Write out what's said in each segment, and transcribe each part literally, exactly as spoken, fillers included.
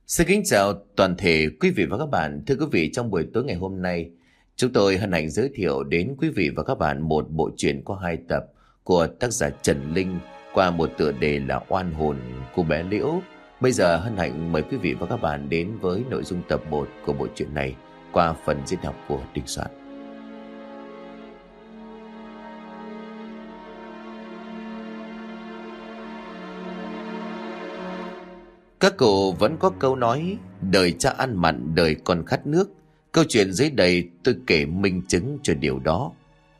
Xin kính chào toàn thể quý vị và các bạn. Thưa quý vị, trong buổi tối ngày hôm nay, chúng tôi hân hạnh giới thiệu đến quý vị và các bạn một bộ truyện có hai tập của tác giả Trần Linh qua một tựa đề là Oan hồn của bé Liễu. Bây giờ hân hạnh mời quý vị và các bạn đến với nội dung tập một của bộ truyện này qua phần diễn đọc của Đình Soạn. Các cụ vẫn có câu nói đời cha ăn mặn đời con khát nước. Câu chuyện dưới đây tôi kể minh chứng cho điều đó.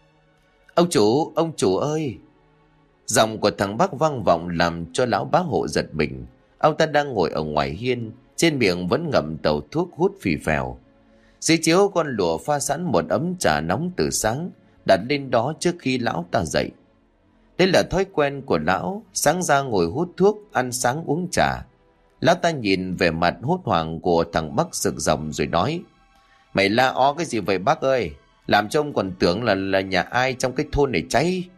Ông chủ, ông chủ ơi! Giọng của thằng Bắc vang vọng làm cho lão bá hộ giật mình. Ông ta đang ngồi ở ngoài hiên, trên miệng vẫn ngậm tàu thuốc hút phì phèo. Dưới chiếu con lụa pha sẵn một ấm trà nóng từ sáng, đặt lên đó trước khi lão ta dậy. Đây là thói quen của lão, sáng ra ngồi hút thuốc, ăn sáng uống trà. Lão ta nhìn về mặt hốt hoảng của thằng Bắc sực dòng rồi nói: Mày la ó cái gì vậy bác ơi? Làm cho ông còn tưởng là là nhà ai trong cái thôn này cháy.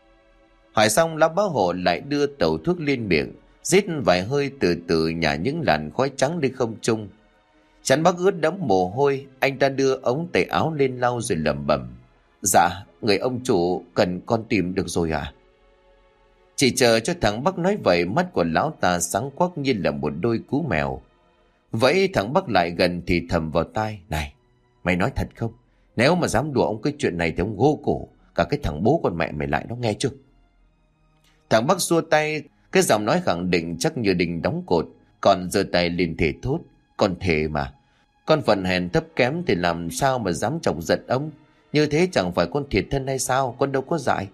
Hỏi xong lão bá hộ lại đưa tẩu thuốc lên miệng, rít vài hơi từ từ nhả những làn khói trắng lên không trung. Chán Bắc ướt đẫm mồ hôi, anh ta đưa ống tay áo lên lau rồi lẩm bẩm: Dạ, người ông chủ cần con tìm được rồi à? Chỉ chờ cho thằng Bắc nói vậy, mắt của lão ta sáng quắc như là một đôi cú mèo. Vậy thằng Bắc lại gần thì thầm vào tai: Này, mày nói thật không? Nếu mà dám đùa ông cái chuyện này thì ông gô cổ cả cái thằng bố con mẹ mày lại, nó nghe chưa? Thằng Bắc xua tay, cái giọng nói khẳng định chắc như đình đóng cột, còn giơ tay lên thể thốt: Con thề mà, con phận hèn thấp kém thì làm sao mà dám chọc giận ông? Như thế chẳng phải con thiệt thân hay sao? Con đâu có dại.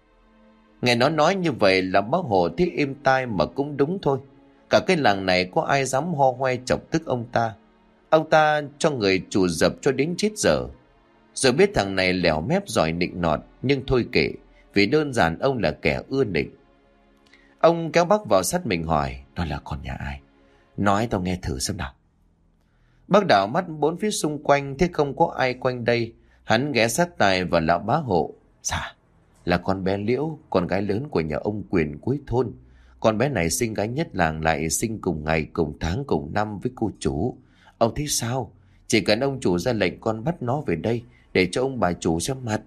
Nghe nó nói như vậy là bác Hồ thấy êm tai mà cũng đúng thôi. Cả cái làng này có ai dám ho hoe chọc tức ông ta. Ông ta cho người chủ dập cho đến chết giờ. Rồi biết thằng này lẻo mép giỏi nịnh nọt, nhưng thôi kệ, vì đơn giản ông là kẻ ưa nịnh. Ông kéo bác vào sát mình hỏi: Đó là con nhà ai? Nói tao nghe thử xem nào. Bác đảo mắt bốn phía xung quanh, thấy không có ai quanh đây. Hắn ghé sát tai vào lão bá hộ: Dạ, là con bé Liễu, con gái lớn của nhà ông Quyền cuối thôn. Con bé này xinh gái nhất làng, lại sinh cùng ngày cùng tháng cùng năm với cô chủ. Ông thấy sao? Chỉ cần ông chủ ra lệnh, con bắt nó về đây để cho ông bà chủ xem mặt.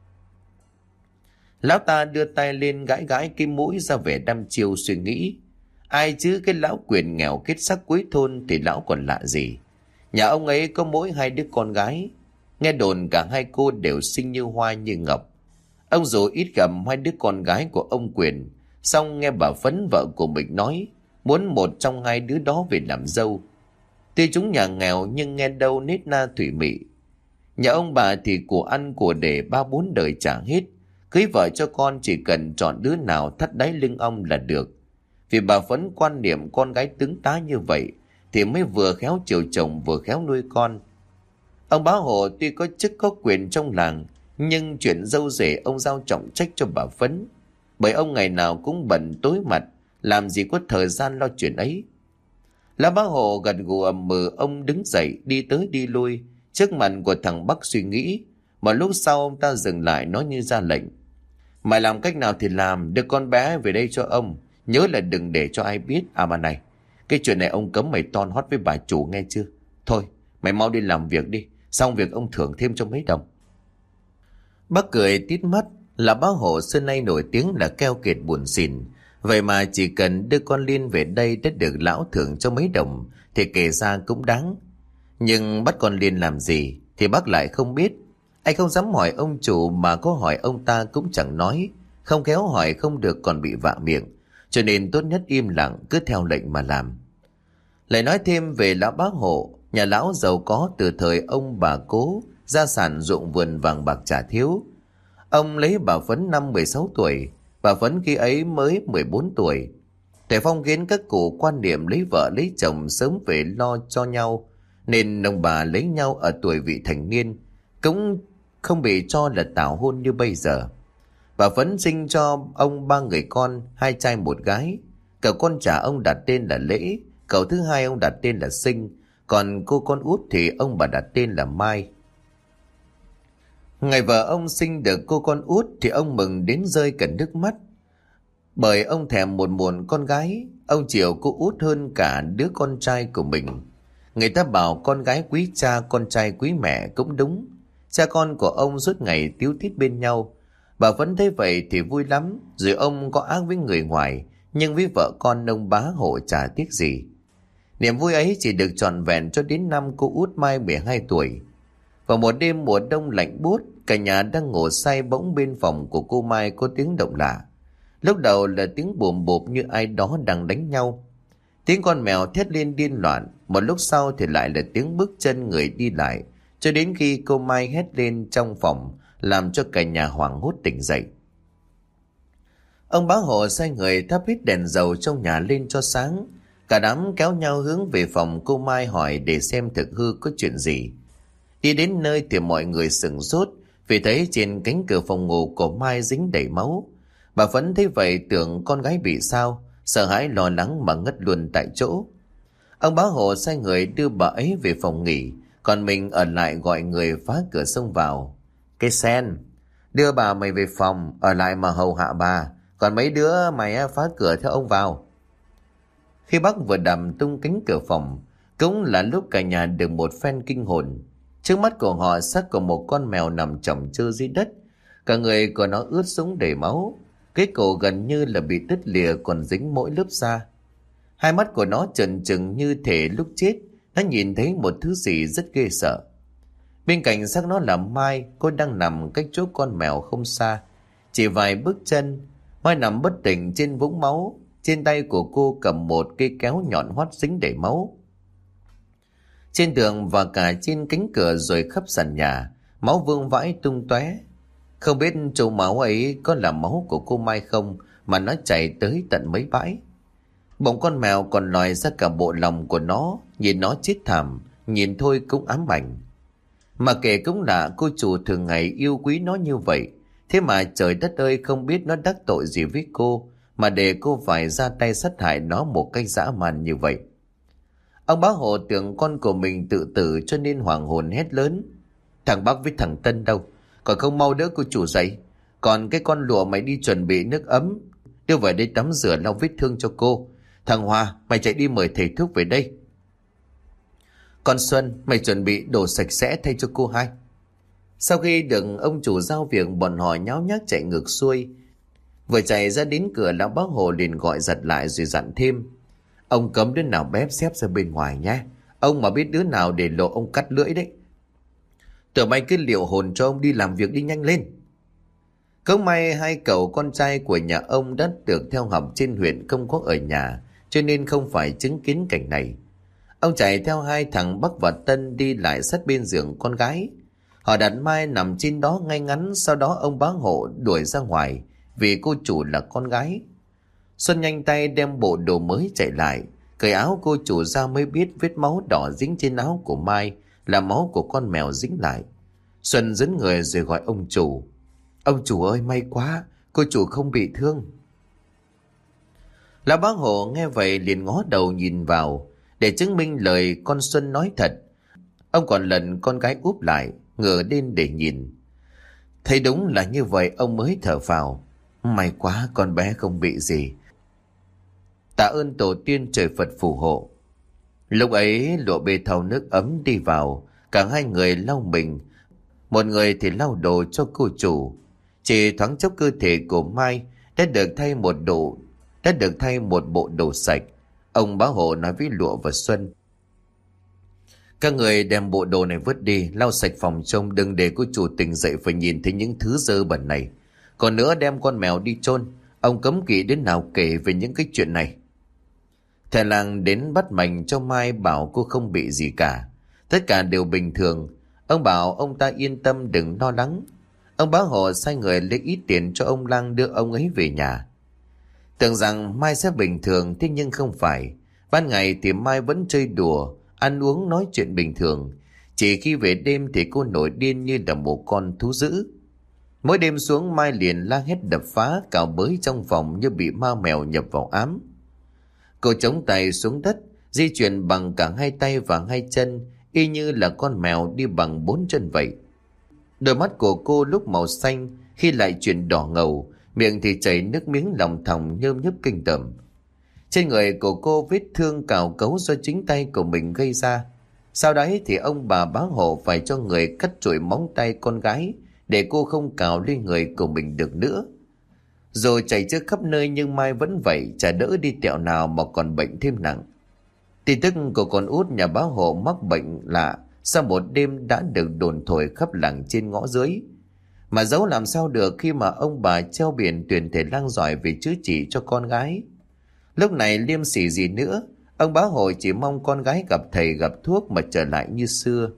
Lão ta đưa tay lên gãi gãi cái mũi ra vẻ đăm chiêu suy nghĩ. Ai chứ, cái lão Quyền nghèo kết sắc cuối thôn thì lão còn lạ gì. Nhà ông ấy có mỗi hai đứa con gái. Nghe đồn cả hai cô đều xinh như hoa như ngọc. Ông dù ít gặp hai đứa con gái của ông Quyền, xong nghe bà Phấn vợ của mình nói muốn một trong hai đứa đó về làm dâu. Tuy chúng nhà nghèo nhưng nghe đâu nết na thủy mị. Nhà ông bà thì của ăn của để ba bốn đời trả hết. Cưới vợ cho con chỉ cần chọn đứa nào thắt đáy lưng ông là được. Vì bà Phấn quan niệm con gái tướng tá như vậy thì mới vừa khéo chiều chồng vừa khéo nuôi con. Ông bá Hồ tuy có chức có quyền trong làng, nhưng chuyện dâu rể ông giao trọng trách cho bà Phấn. Bởi ông ngày nào cũng bận tối mặt, làm gì có thời gian lo chuyện ấy. Lão bá Hồ gật gù ầm mừ, ông đứng dậy đi tới đi lui trước mặt của thằng Bắc suy nghĩ. Một lúc sau ông ta dừng lại nói như ra lệnh: Mày làm cách nào thì làm, đưa con bé về đây cho ông. Nhớ là đừng để cho ai biết. À mà này, cái chuyện này ông cấm mày ton hót với bà chủ nghe chưa? Thôi, mày mau đi làm việc đi, xong việc ông thưởng thêm cho mấy đồng. Bác cười tít mắt. Là bá Hộ xưa nay nổi tiếng là keo kiệt buồn xỉn. Vậy mà chỉ cần đưa con Liên về đây đã được lão thưởng cho mấy đồng thì kể ra cũng đáng. Nhưng bắt con Liên làm gì thì bác lại không biết. Anh không dám hỏi ông chủ, mà có hỏi ông ta cũng chẳng nói. Không khéo hỏi không được còn bị vạ miệng. Cho nên tốt nhất im lặng, cứ theo lệnh mà làm. Lại nói thêm về lão bá Hộ. Nhà lão giàu có từ thời ông bà Cố, gia sản ruộng vườn vàng bạc chả thiếu. Ông lấy bà Phấn năm mười sáu tuổi, bà Phấn khi ấy mới mười bốn tuổi. Thầy phong kiến các cụ quan niệm lấy vợ lấy chồng sớm về lo cho nhau, nên ông bà lấy nhau ở tuổi vị thành niên, cũng không bị cho là tảo hôn như bây giờ. Bà Phấn sinh cho ông ba người con, hai trai một gái. Cậu con trả ông đặt tên là Lễ, cậu thứ hai ông đặt tên là Sinh, còn cô con út thì ông bà đặt tên là Mai. Ngày vợ ông sinh được cô con út thì ông mừng đến rơi cả nước mắt. Bởi ông thèm một muộn con gái, ông chiều cô út hơn cả đứa con trai của mình. Người ta bảo con gái quý cha, con trai quý mẹ cũng đúng. Cha con của ông suốt ngày tíu tít bên nhau. Bà vẫn thấy vậy thì vui lắm. Rồi ông có ác với người ngoài, nhưng với vợ con ông bá hộ chả tiếc gì. Niềm vui ấy chỉ được trọn vẹn cho đến năm cô út Mai mười hai tuổi. Vào một đêm mùa đông lạnh buốt, cả nhà đang ngủ say, bỗng bên phòng của cô Mai có tiếng động lạ. Lúc đầu là tiếng bùm bụp như ai đó đang đánh nhau. Tiếng con mèo thét lên điên loạn. Một lúc sau thì lại là tiếng bước chân người đi lại, cho đến khi cô Mai hét lên trong phòng, làm cho cả nhà hoảng hốt tỉnh dậy. Ông bá hộ sai người thắp hết đèn dầu trong nhà lên cho sáng. Cả đám kéo nhau hướng về phòng cô Mai hỏi để xem thực hư có chuyện gì. Đi đến nơi thì mọi người sửng sốt vì thấy trên cánh cửa phòng ngủ của Mai dính đầy máu. Bà vẫn thấy vậy tưởng con gái bị sao, sợ hãi lo lắng mà ngất luôn tại chỗ. Ông bá hộ sai người đưa bà ấy về phòng nghỉ, còn mình ở lại gọi người phá cửa xông vào. Cái sen, đưa bà mày về phòng, ở lại mà hầu hạ bà, còn mấy đứa mày phá cửa theo ông vào. Khi bác vừa đầm tung cánh cửa phòng, cũng là lúc cả nhà được một phen kinh hồn. Trước mắt của họ xác của một con mèo nằm chồng chơ dưới đất. Cả người của nó ướt sũng đầy máu, cái cổ gần như là bị đứt lìa, còn dính mỗi lớp da. Hai mắt của nó trợn trừng như thể lúc chết nó nhìn thấy một thứ gì rất ghê sợ. Bên cạnh xác nó là Mai, cô đang nằm cách chỗ con mèo không xa, chỉ vài bước chân. Mai nằm bất tỉnh trên vũng máu, trên tay của cô cầm một cây kéo nhọn hoắt dính đầy máu. Trên tường và cả trên cánh cửa rồi khắp sàn nhà, máu vương vãi tung tóe. Không biết chỗ máu ấy có là máu của cô Mai không mà nó chảy tới tận mấy bãi. Bỗng con mèo còn lòi ra cả bộ lòng của nó, nhìn nó chết thảm, nhìn thôi cũng ám ảnh. Mà kể cũng là cô chủ thường ngày yêu quý nó như vậy, thế mà trời đất ơi, không biết nó đắc tội gì với cô mà để cô phải ra tay sát hại nó một cách dã man như vậy. Ông bá hộ tưởng con của mình tự tử cho nên hoàng hồn hét lớn: Thằng Bắc với thằng Tân đâu? Còn không mau đỡ cô chủ dậy. Còn cái con lụa mày đi chuẩn bị nước ấm, đưa về đây tắm rửa lau vết thương cho cô. Thằng Hòa, mày chạy đi mời thầy thuốc về đây. Con Xuân, mày chuẩn bị đồ sạch sẽ thay cho cô hai. Sau khi được ông chủ giao việc, bọn họ nháo nhác chạy ngược xuôi. Vừa chạy ra đến cửa, lão bác Hồ liền gọi giật lại rồi dặn thêm: Ông cấm đứa nào bép xếp ra bên ngoài nhé. Ông mà biết đứa nào để lộ ông cắt lưỡi đấy. Tụi mày cứ liệu hồn cho ông đi làm việc đi, nhanh lên. Không may hai cậu con trai của nhà ông đã được theo học trên huyện không có ở nhà, cho nên không phải chứng kiến cảnh này. Ông chạy theo hai thằng Bắc và Tân đi lại sát bên giường con gái. Họ đặt Mai nằm trên đó ngay ngắn, sau đó ông bá hộ đuổi ra ngoài vì cô chủ là con gái. Xuân nhanh tay đem bộ đồ mới chạy lại, cởi áo cô chủ ra mới biết vết máu đỏ dính trên áo của Mai là máu của con mèo dính lại. Xuân dẫn người rồi gọi ông chủ: Ông chủ ơi, may quá, cô chủ không bị thương. Lão bá hộ nghe vậy liền ngó đầu nhìn vào để chứng minh lời con Xuân nói thật. Ông còn lần con gái úp lại, ngửa lên để nhìn. Thấy đúng là như vậy, ông mới thở phào: May quá, con bé không bị gì. Tạ ơn tổ tiên trời Phật phù hộ. Lúc ấy lụa bê thau nước ấm đi vào, cả hai người lau mình, một người thì lau đồ cho cô chủ. Chỉ thoáng chốc cơ thể của Mai đã được thay một đồ đã được thay một bộ đồ sạch. Ông bá hộ nói với Lụa và Xuân: Các người đem bộ đồ này vứt đi, lau sạch phòng trông, đừng để cô chủ tỉnh dậy phải nhìn thấy những thứ dơ bẩn này. Còn nữa, đem con mèo đi chôn. Ông cấm kỵ đến nào kể về những cái chuyện này. Thầy làng đến bắt mạch cho Mai, bảo cô không bị gì cả, tất cả đều bình thường. Ông bảo ông ta yên tâm, đừng lo lắng. Ông bá hộ sai người lấy ít tiền cho ông Lang đưa ông ấy về nhà. Tưởng rằng Mai sẽ bình thường, thế nhưng không phải. Ban ngày thì Mai vẫn chơi đùa, ăn uống nói chuyện bình thường. Chỉ khi về đêm thì cô nổi điên như là một con thú dữ. Mỗi đêm xuống, Mai liền la hét đập phá, cào bới trong phòng như bị ma mèo nhập vào ám. Cô chống tay xuống đất, di chuyển bằng cả hai tay và hai chân, y như là con mèo đi bằng bốn chân vậy. Đôi mắt của cô lúc màu xanh, khi lại chuyển đỏ ngầu, miệng thì chảy nước miếng lòng thòng nhơm nhớp kinh tởm. Trên người của cô vết thương cào cấu do chính tay của mình gây ra. Sau đấy thì ông bà bá hộ phải cho người cắt trụi móng tay con gái để cô không cào lên người của mình được nữa. Rồi chảy trước khắp nơi nhưng Mai vẫn vậy, chả đỡ đi tẹo nào mà còn bệnh thêm nặng. Tin tức của con út nhà bá hộ mắc bệnh lạ sau một đêm đã được đồn thổi khắp làng trên ngõ dưới. Mà giấu làm sao được khi mà ông bà treo biển tuyển thầy lang giỏi về chữa trị cho con gái. Lúc này liêm sỉ gì nữa, ông bá hộ chỉ mong con gái gặp thầy gặp thuốc mà trở lại như xưa.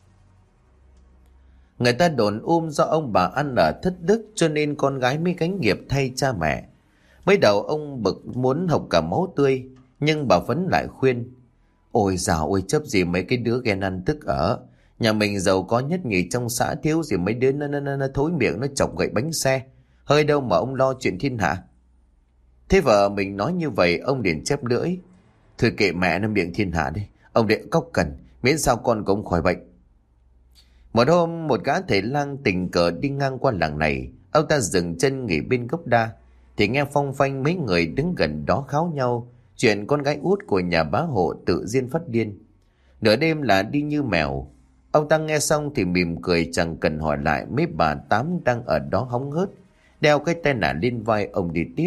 Người ta đồn um do ông bà ăn ở thất đức cho nên con gái mới gánh nghiệp thay cha mẹ. Mới đầu ông bực muốn hộc cả máu tươi, nhưng bà vẫn lại khuyên. Ôi dào ôi chấp gì mấy cái đứa ghen ăn tức ở. Nhà mình giàu có nhất nhì trong xã, thiếu gì mấy đứa nó, nó, nó, nó thối miệng nó chọc gậy bánh xe. Hơi đâu mà ông lo chuyện thiên hạ. Thế vợ mình nói như vậy ông liền chép lưỡi. Thôi kệ mẹ nó miệng thiên hạ đi, ông đệ cóc cần, miễn sao con của ông khỏi bệnh. Một hôm một gã thầy lang tình cờ đi ngang qua làng này, ông ta dừng chân nghỉ bên gốc đa, thì nghe phong phanh mấy người đứng gần đó kháo nhau chuyện con gái út của nhà bá hộ tự diên phát điên. Nửa đêm là đi như mèo. Ông ta nghe xong thì mỉm cười chẳng cần hỏi lại mấy bà tám đang ở đó hóng hớt, đeo cái tay nải lên vai ông đi tiếp.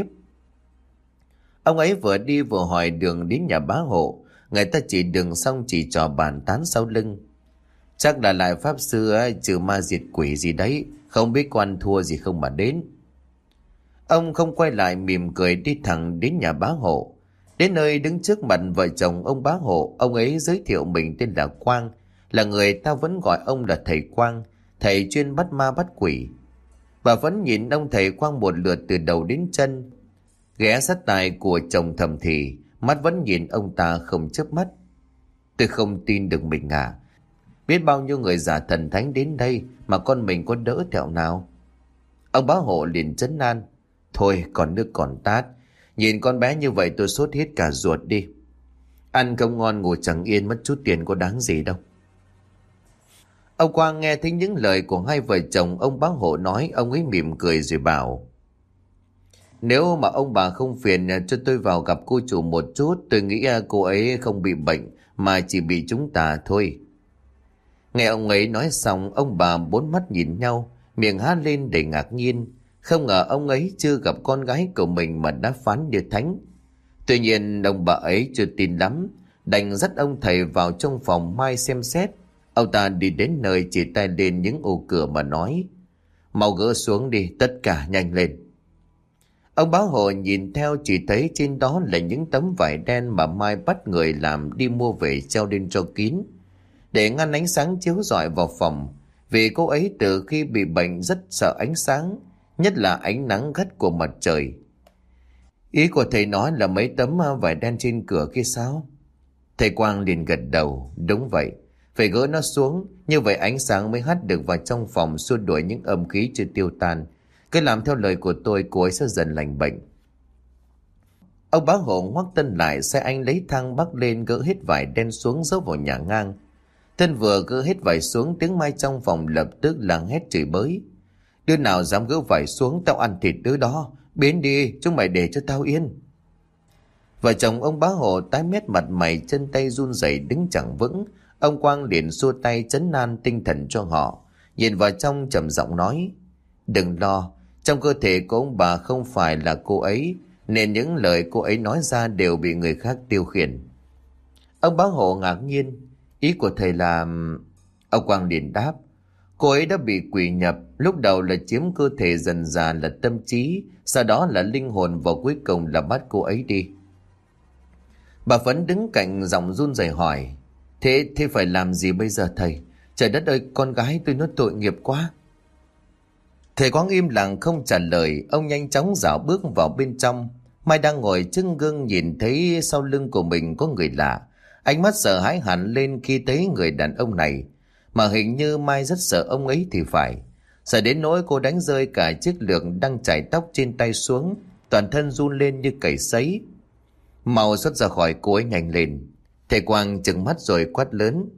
Ông ấy vừa đi vừa hỏi đường đến nhà bá hộ, người ta chỉ đường xong chỉ trò bàn tán sau lưng. Chắc là lại pháp sư ấy, trừ ma diệt quỷ gì đấy, không biết quan thua gì không mà đến. Ông không quay lại mỉm cười đi thẳng đến nhà bá hộ. Đến nơi đứng trước mặt vợ chồng ông bá hộ, ông ấy giới thiệu mình tên là Quang, là người ta vẫn gọi ông là thầy Quang, thầy chuyên bắt ma bắt quỷ. Bà vẫn nhìn ông thầy Quang một lượt từ đầu đến chân. Ghé sát tai của chồng thầm thì, mắt vẫn nhìn ông ta không chớp mắt. Tôi không tin được mình à. Biết bao nhiêu người giả thần thánh đến đây mà con mình có đỡ thẹo nào. Ông bá hộ liền trấn an. Thôi còn nước còn tát, nhìn con bé như vậy tôi sốt hết cả ruột đi. Ăn không ngon ngủ chẳng yên, mất chút tiền có đáng gì đâu. Ông Quang nghe thấy những lời của hai vợ chồng ông bá hộ nói, ông ấy mỉm cười rồi bảo. Nếu mà ông bà không phiền cho tôi vào gặp cô chủ một chút, tôi nghĩ cô ấy không bị bệnh mà chỉ bị chúng ta thôi. Nghe ông ấy nói xong, ông bà bốn mắt nhìn nhau, miệng há lên đầy ngạc nhiên. Không ngờ ông ấy chưa gặp con gái của mình mà đã phán như thánh. Tuy nhiên ông bà ấy chưa tin lắm, đành dắt ông thầy vào trong phòng Mai xem xét. Ông ta đi đến nơi chỉ tay lên những ô cửa mà nói. Mau gỡ xuống đi, tất cả nhanh lên. Ông bá hộ nhìn theo chỉ thấy trên đó là những tấm vải đen mà Mai bắt người làm đi mua về treo lên cho kín, để ngăn ánh sáng chiếu rọi vào phòng, vì cô ấy từ khi bị bệnh rất sợ ánh sáng, nhất là ánh nắng gắt của mặt trời. Ý của thầy nói là mấy tấm vải đen trên cửa kia sao? Thầy Quang liền gật đầu. Đúng vậy, phải gỡ nó xuống, như vậy ánh sáng mới hắt được vào trong phòng, xua đuổi những âm khí chưa tiêu tan. Cứ làm theo lời của tôi, cô ấy sẽ dần lành bệnh. Ông bá hộ ngoắc tân lại, sai anh lấy thang bắc lên gỡ hết vải đen xuống giấu vào nhà ngang. Tân vừa gỡ hết vải xuống, tiếng Mai trong phòng lập tức làng hét chửi bới. Đứa nào dám gỡ vải xuống, tao ăn thịt đứa đó. Biến đi, chúng mày để cho tao yên. Vợ chồng ông bá hộ tái mét, mặt mày chân tay run rẩy đứng chẳng vững. Ông Quang liền xua tay trấn an tinh thần cho họ, nhìn vào trong trầm giọng nói. Đừng lo, trong cơ thể của ông bà không phải là cô ấy, nên những lời cô ấy nói ra đều bị người khác tiêu khiển. Ông bá hộ ngạc nhiên. Ý của thầy là... Ông Quang liền đáp. Cô ấy đã bị quỷ nhập, lúc đầu là chiếm cơ thể, dần dà là tâm trí, sau đó là linh hồn, và cuối cùng là bắt cô ấy đi. Bà Phấn đứng cạnh giọng run rẩy hỏi. Thế, thế phải làm gì bây giờ thầy? Trời đất ơi, con gái tôi nó tội nghiệp quá. Thầy Quang im lặng không trả lời. Ông nhanh chóng dạo bước vào bên trong. Mai đang ngồi trước gương nhìn thấy sau lưng của mình có người lạ. Ánh mắt sợ hãi hẳn lên khi thấy người đàn ông này. Mà hình như Mai rất sợ ông ấy thì phải. Sợ đến nỗi cô đánh rơi cả chiếc lược đang chải tóc trên tay xuống, toàn thân run lên như cầy sấy. Mau xuất ra khỏi cô ấy nhanh lên. Thầy Quang trừng mắt rồi quát lớn.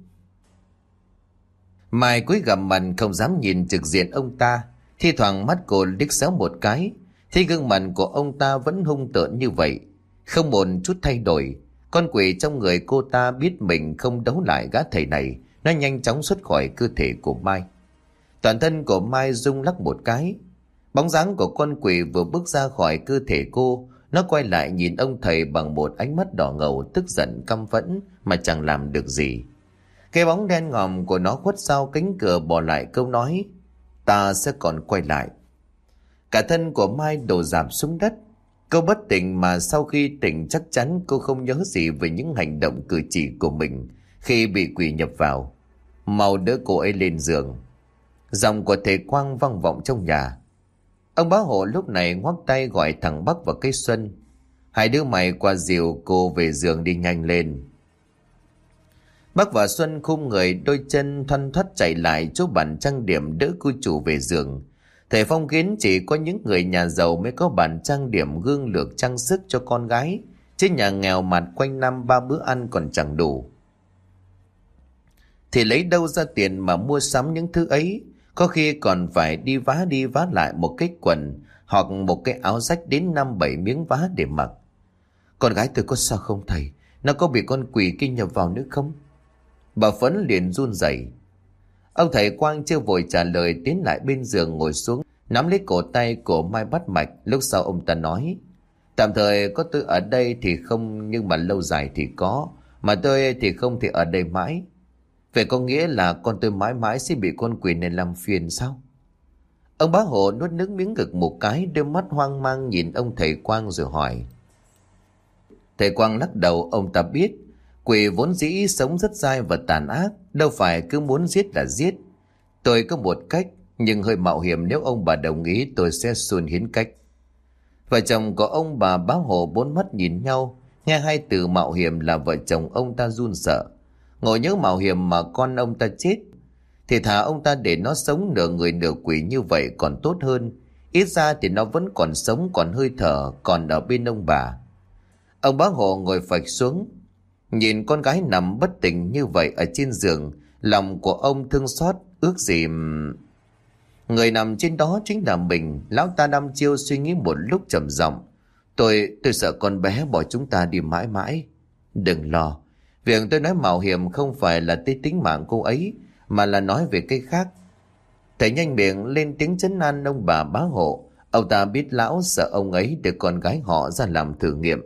Mai cúi gằm mặt không dám nhìn trực diện ông ta. Thi thoảng mắt cô liếc xéo một cái, thì gương mặt của ông ta vẫn hung tợn như vậy, không một chút thay đổi. Con quỷ trong người cô ta biết mình không đấu lại gã thầy này, nó nhanh chóng xuất khỏi cơ thể của Mai. Toàn thân của Mai rung lắc một cái. Bóng dáng của con quỷ vừa bước ra khỏi cơ thể cô, nó quay lại nhìn ông thầy bằng một ánh mắt đỏ ngầu, tức giận căm phẫn mà chẳng làm được gì. Cái bóng đen ngòm của nó khuất sau cánh cửa bỏ lại câu nói: "Ta sẽ còn quay lại." Cả thân của Mai đổ rạp xuống đất. Cô bất tỉnh, mà sau khi tỉnh chắc chắn cô không nhớ gì về những hành động cử chỉ của mình khi bị quỷ nhập vào. Mau đỡ cô ấy lên giường. Giọng của thầy Quang vang vọng trong nhà. Ông bá hộ lúc này ngoắc tay gọi thằng Bắc và cái Xuân: "Hai đứa mày qua dìu cô về giường đi nhanh lên." Bắc và Xuân khum người, đôi chân thoăn thoắt chạy lại chỗ bàn trang điểm đỡ cô chủ về giường. Thầy phong kiến chỉ có những người nhà giàu mới có bàn trang điểm gương lược trang sức cho con gái, chứ nhà nghèo mặt quanh năm ba bữa ăn còn chẳng đủ. Thì lấy đâu ra tiền mà mua sắm những thứ ấy, có khi còn phải đi vá đi vá lại một cái quần hoặc một cái áo rách đến năm bảy miếng vá để mặc. Con gái tôi có sao không thầy? Nó có bị con quỷ kia nhập vào nữa không? Bà Phấn liền run rẩy. Ông thầy Quang chưa vội trả lời, tiến lại bên giường ngồi xuống, nắm lấy cổ tay của Mai bắt mạch. Lúc sau ông ta nói: "Tạm thời có tôi ở đây thì không, nhưng mà lâu dài thì có. Mà tôi thì không thể ở đây mãi." "Vậy có nghĩa là con tôi mãi mãi sẽ bị con quỷ này làm phiền sao?" Ông bá hộ nuốt nước miếng gực một cái, đôi mắt hoang mang nhìn ông thầy Quang rồi hỏi. Thầy Quang lắc đầu. Ông ta biết quỷ vốn dĩ sống rất dai và tàn ác, đâu phải cứ muốn giết là giết. "Tôi có một cách, nhưng hơi mạo hiểm, nếu ông bà đồng ý tôi sẽ xuân hiến cách." Vợ chồng của ông bà bá hộ bốn mắt nhìn nhau, nghe hai từ mạo hiểm là vợ chồng ông ta run sợ. Ngồi nhớ mạo hiểm mà con ông ta chết, thì thà ông ta để nó sống nửa người nửa quỷ như vậy còn tốt hơn. Ít ra thì nó vẫn còn sống, còn hơi thở, còn ở bên ông bà. Ông bá hộ ngồi phịch xuống, nhìn con gái nằm bất tỉnh như vậy ở trên giường. Lòng của ông thương xót, ước gì người nằm trên đó chính là mình. Lão ta đăm chiêu suy nghĩ một lúc trầm giọng: Tôi, tôi sợ con bé bỏ chúng ta đi mãi mãi." "Đừng lo. Việc tôi nói mạo hiểm không phải là tới tính mạng cô ấy, mà là nói về cái khác." Thầy nhanh miệng lên tiếng trấn an ông bà bá hộ. Ông ta biết lão sợ ông ấy để con gái họ ra làm thử nghiệm.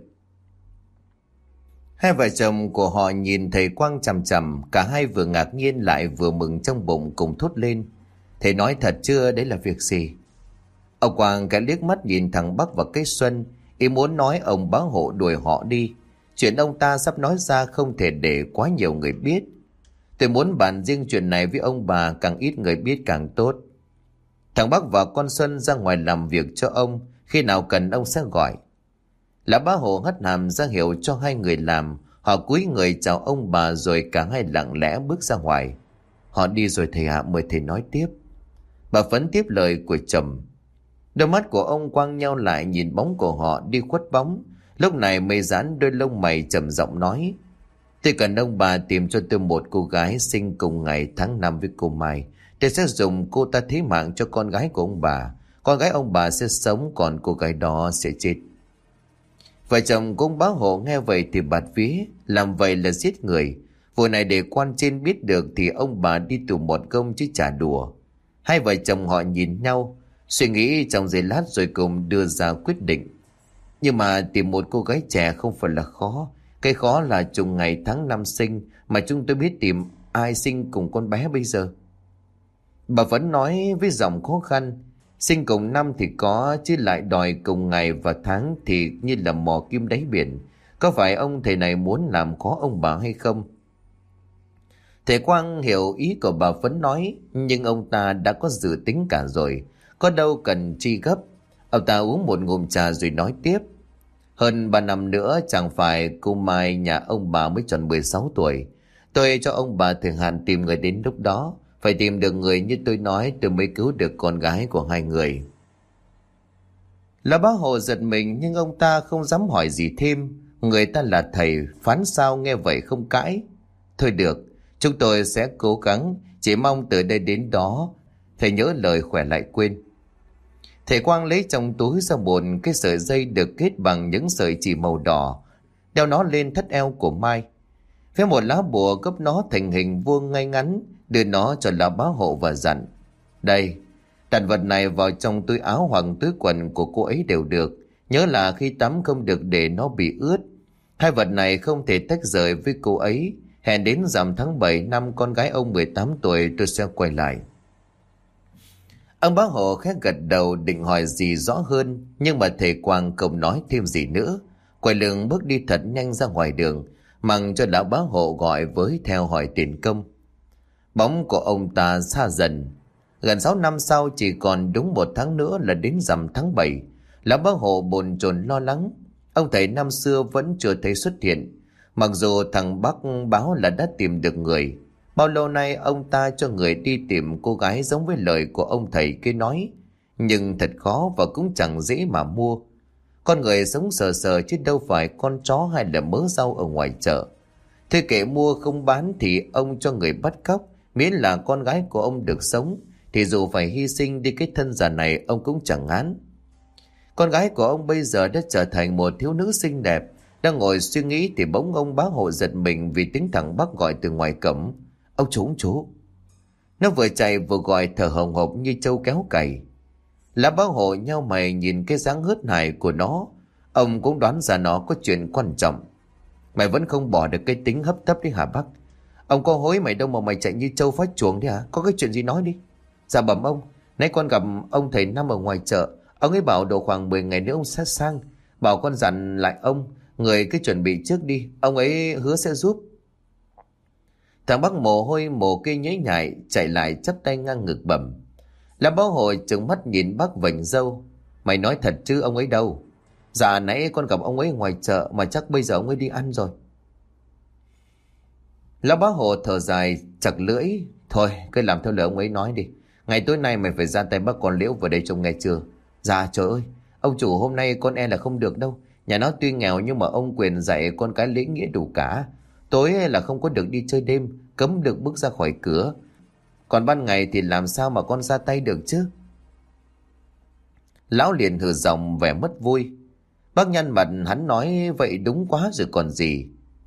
Hai vợ chồng của họ nhìn thầy Quang chằm chằm, cả hai vừa ngạc nhiên lại vừa mừng trong bụng cùng thốt lên: "Thầy nói thật chưa? Đấy là việc gì?" Ông Quang cái liếc mắt nhìn thằng Bắc và cái Xuân, ý muốn nói ông bá hộ đuổi họ đi. Chuyện ông ta sắp nói ra không thể để quá nhiều người biết. "Tôi muốn bàn riêng chuyện này với ông bà, càng ít người biết càng tốt. Thằng Bắc và con Xuân ra ngoài làm việc cho ông, khi nào cần ông sẽ gọi." Lão bá hộ hất hàm ra hiệu cho hai người làm. Họ cúi người chào ông bà rồi cả hai lặng lẽ bước ra ngoài. "Họ đi rồi thầy ạ, mời thầy nói tiếp." Bà Phấn tiếp lời của chồng. Đôi mắt của ông Quang nhau lại nhìn bóng của họ đi khuất bóng. Lúc này mới dán đôi lông mày trầm giọng nói: "Tôi cần ông bà tìm cho tôi một cô gái sinh cùng ngày tháng năm với cô Mai. Tôi sẽ dùng cô ta thí mạng cho con gái của ông bà. Con gái ông bà sẽ sống, còn cô gái đó sẽ chết." Vợ chồng của ông bá hộ nghe vậy thì bạt vía, làm vậy là giết người. Vụ này để quan trên biết được thì ông bà đi tù một công chứ chả đùa. Hai vợ chồng họ nhìn nhau, suy nghĩ trong giây lát rồi cùng đưa ra quyết định. Nhưng mà tìm một cô gái trẻ không phải là khó. Cái khó là trùng ngày tháng năm sinh, mà chúng tôi biết tìm ai sinh cùng con bé bây giờ. Bà vẫn nói với giọng khó khăn: "Sinh cùng năm thì có, chứ lại đòi cùng ngày và tháng thì như là mò kim đáy biển. Có phải ông thầy này muốn làm khó ông bà hay không?" Thầy Quang hiểu ý của bà Phấn nói, nhưng ông ta đã có dự tính cả rồi, có đâu cần chi gấp. Ông ta uống một ngụm trà rồi nói tiếp: "Hơn ba năm nữa chẳng phải cô Mai nhà ông bà mới tròn mười sáu tuổi. Tôi cho ông bà thời hạn tìm người đến lúc đó. Phải tìm được người như tôi nói tôi mới cứu được con gái của hai người." Lão bá hộ giật mình, nhưng ông ta không dám hỏi gì thêm. Người ta là thầy, phán sao nghe vậy không cãi. "Thôi được, chúng tôi sẽ cố gắng, chỉ mong từ đây đến đó thầy nhớ lời khỏe lại quên." Thầy Quang lấy trong túi ra một cái sợi dây được kết bằng những sợi chỉ màu đỏ, đeo nó lên thắt eo của Mai. Phía một lá bùa gấp nó thành hình vuông ngay ngắn, đưa nó cho lão bá hộ và dặn: Đây, đặt vật này vào trong túi áo hoặc túi quần của cô ấy đều được. Nhớ là khi tắm không được để nó bị ướt. Hai vật này không thể tách rời với cô ấy. Hẹn đến rằm tháng bảy năm con gái ông mười tám tuổi tôi sẽ quay lại. Ông bá hộ khẽ gật đầu định hỏi gì rõ hơn, nhưng mà thầy Quang không nói thêm gì nữa. Quay lưng bước đi thật nhanh ra ngoài đường, mặc cho lão bá hộ gọi với theo hỏi tiền công. Bóng của ông ta xa dần. Gần sáu năm sau, chỉ còn đúng một tháng nữa là đến rằm tháng bảy. Lão bá hộ bồn chồn lo lắng. Ông thầy năm xưa vẫn chưa thấy xuất hiện. Mặc dù thằng Bắc báo là đã tìm được người. Bao lâu nay ông ta cho người đi tìm cô gái giống với lời của ông thầy kia nói. Nhưng thật khó và cũng chẳng dễ mà mua. Con người sống sờ sờ chứ đâu phải con chó hay là mớ rau ở ngoài chợ. Thế kệ mua không bán thì ông cho người bắt cóc. Miễn là con gái của ông được sống thì dù phải hy sinh đi cái thân già này ông cũng chẳng ngán. Con gái của ông bây giờ đã trở thành một thiếu nữ xinh đẹp. Đang ngồi suy nghĩ thì bỗng ông bá hộ giật mình vì tiếng thằng Bắc gọi từ ngoài cổng: Ông chú, ông chú. Nó vừa chạy vừa gọi thở hồng hộc như trâu kéo cày. Lá bá hộ nhao mày nhìn cái dáng hớt hải của nó. Ông cũng đoán ra nó có chuyện quan trọng. Mày vẫn không bỏ được cái tính hấp tấp đi hả Bắc? Ông có hối mày đâu mà mày chạy như trâu phát chuồng đi hả? Có cái chuyện gì nói đi. Dạ bẩm ông, nãy con gặp ông thầy Năm ở ngoài chợ. Ông ấy bảo độ khoảng mười ngày nữa ông sẽ sang. Bảo con dặn lại ông, người cứ chuẩn bị trước đi, ông ấy hứa sẽ giúp. Thằng Bắc mồ hôi mồ kê nhễ nhại chạy lại chắp tay ngang ngực bẩm. Lá báo hội trừng mắt nhìn bác vành râu: Mày nói thật chứ ông ấy đâu? Dạ nãy con gặp ông ấy ngoài chợ, mà chắc bây giờ ông ấy đi ăn rồi. Lá bá hộ thở dài chặt lưỡi: Thôi cứ làm theo lời ông ấy nói đi. Ngày tối nay mày phải ra tay bắt con Liễu vào đây trông nghe chưa? Dạ trời ơi, ông chủ hôm nay con e là không được đâu. Nhà nó tuy nghèo nhưng mà ông Quyền dạy con cái lễ nghĩa đủ cả. Tối là không có được đi chơi đêm, cấm được bước ra khỏi cửa. Còn ban ngày thì làm sao mà con ra tay được chứ? Lão liền hừ giọng vẻ mất vui. Bác nhăn mặt hắn nói vậy đúng quá rồi còn gì.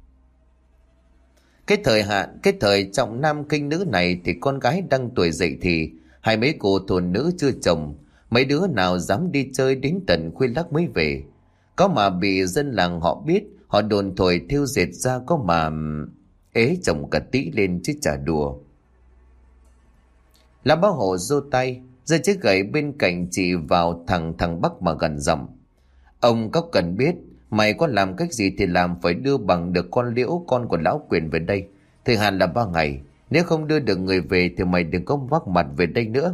Cái thời hạn, cái thời trọng nam kinh nữ này thì con gái đang tuổi dậy thì, hai mấy cô thôn nữ chưa chồng, mấy đứa nào dám đi chơi đến tận khuya lắc mới về. Có mà bị dân làng họ biết, họ đồn thổi thiêu dệt ra có mà ế chồng cả tí lên chứ chả đùa. Lá bá hộ giơ tay, giơ chiếc gậy bên cạnh chỉ vào thằng thằng Bắc mà gần giọng: Ông có cần biết, mày có làm cách gì thì làm, phải đưa bằng được con Liễu, con của lão Quyền về đây. Thời hạn là ba ngày, nếu không đưa được người về thì mày đừng có vác mặt về đây nữa.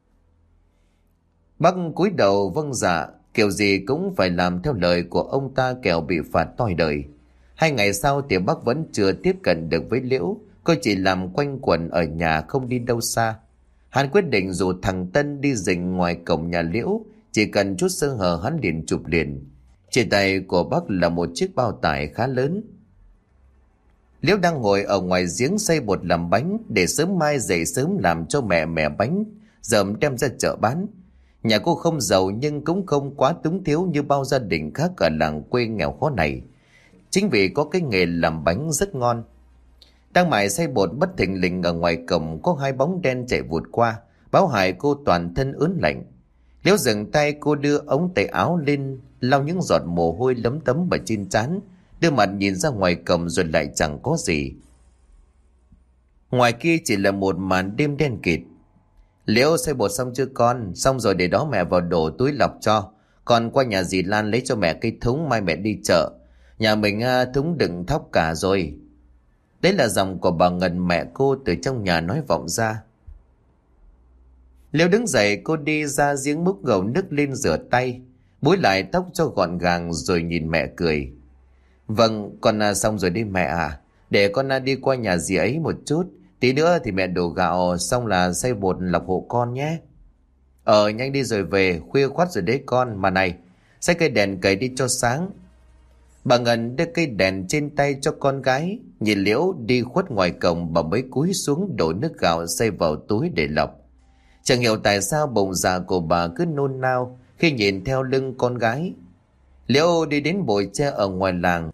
Bắc cúi đầu vâng dạ, kiểu gì cũng phải làm theo lời của ông ta kẻo bị phạt toi đời. Hai ngày sau thì Bắc vẫn chưa tiếp cận được với Liễu, cô chỉ làm quanh quẩn ở nhà không đi đâu xa. Hắn quyết định rủ thằng Tân đi rình ngoài cổng nhà Liễu, chỉ cần chút sơ hở hắn liền chụp liền. Trên tay của Bắc là một chiếc bao tải khá lớn. Liễu đang ngồi ở ngoài giếng xay bột làm bánh, để sớm mai dậy sớm làm cho mẹ mẹ bánh dởm đem ra chợ bán. Nhà cô không giàu nhưng cũng không quá túng thiếu như bao gia đình khác ở làng quê nghèo khó này. Chính vì có cái nghề làm bánh rất ngon. Đang mải xay bột bất thình lình ở ngoài cổng có hai bóng đen chạy vụt qua, báo hại cô toàn thân ướn lạnh. Liễu dừng tay, cô đưa ống tay áo lên lau những giọt mồ hôi lấm tấm ở trên trán, đưa mặt nhìn ra ngoài cổng rồi lại chẳng có gì. Ngoài kia chỉ là một màn đêm đen kịt. Liễu, xay bột xong chưa con? Xong rồi, để đó mẹ vào đổ túi lọc cho. Con qua nhà dì Lan lấy cho mẹ cây thúng, mai mẹ đi chợ. Nhà mình à, thúng đựng thóc cả rồi. Đấy là giọng của bà Ngân, mẹ cô, từ trong nhà nói vọng ra. Liễu đứng dậy, cô đi ra giếng múc gầu nước lên rửa tay, búi lại tóc cho gọn gàng rồi nhìn mẹ cười. Vâng, con à, xong rồi đi mẹ à. Để con à, đi qua nhà dì ấy một chút. Tí nữa thì mẹ đổ gạo xong là xay bột lọc hộ con nhé. Ờ, nhanh đi rồi về, khuya khoắt rồi đấy con. Mà này, xách cây đèn cầy đi cho sáng. Bà Ngân đưa cây đèn trên tay cho con gái. Nhìn Liễu đi khuất ngoài cổng, bà mới cúi xuống đổ nước gạo xay vào túi để lọc. Chẳng hiểu tại sao bụng dạ của bà cứ nôn nao khi nhìn theo lưng con gái. Liễu đi đến bụi tre ở ngoài làng,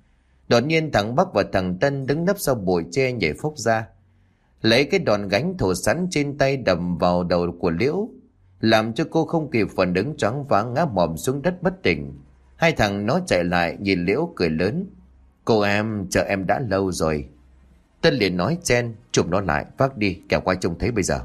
Đột nhiên thằng Bắc và thằng Tân đứng nấp sau bụi tre nhảy phốc ra, lấy cái đòn gánh thổ sẵn trên tay đầm vào đầu của Liễu, làm cho cô không kịp phản ứng, choáng váng ngã mòm xuống đất bất tỉnh. Hai thằng nó chạy lại nhìn Liễu cười lớn: "Cô em, chờ em đã lâu rồi." Tân liền nói chen: "Chụp nó lại, vác đi, kẻo quay trông thấy bây giờ."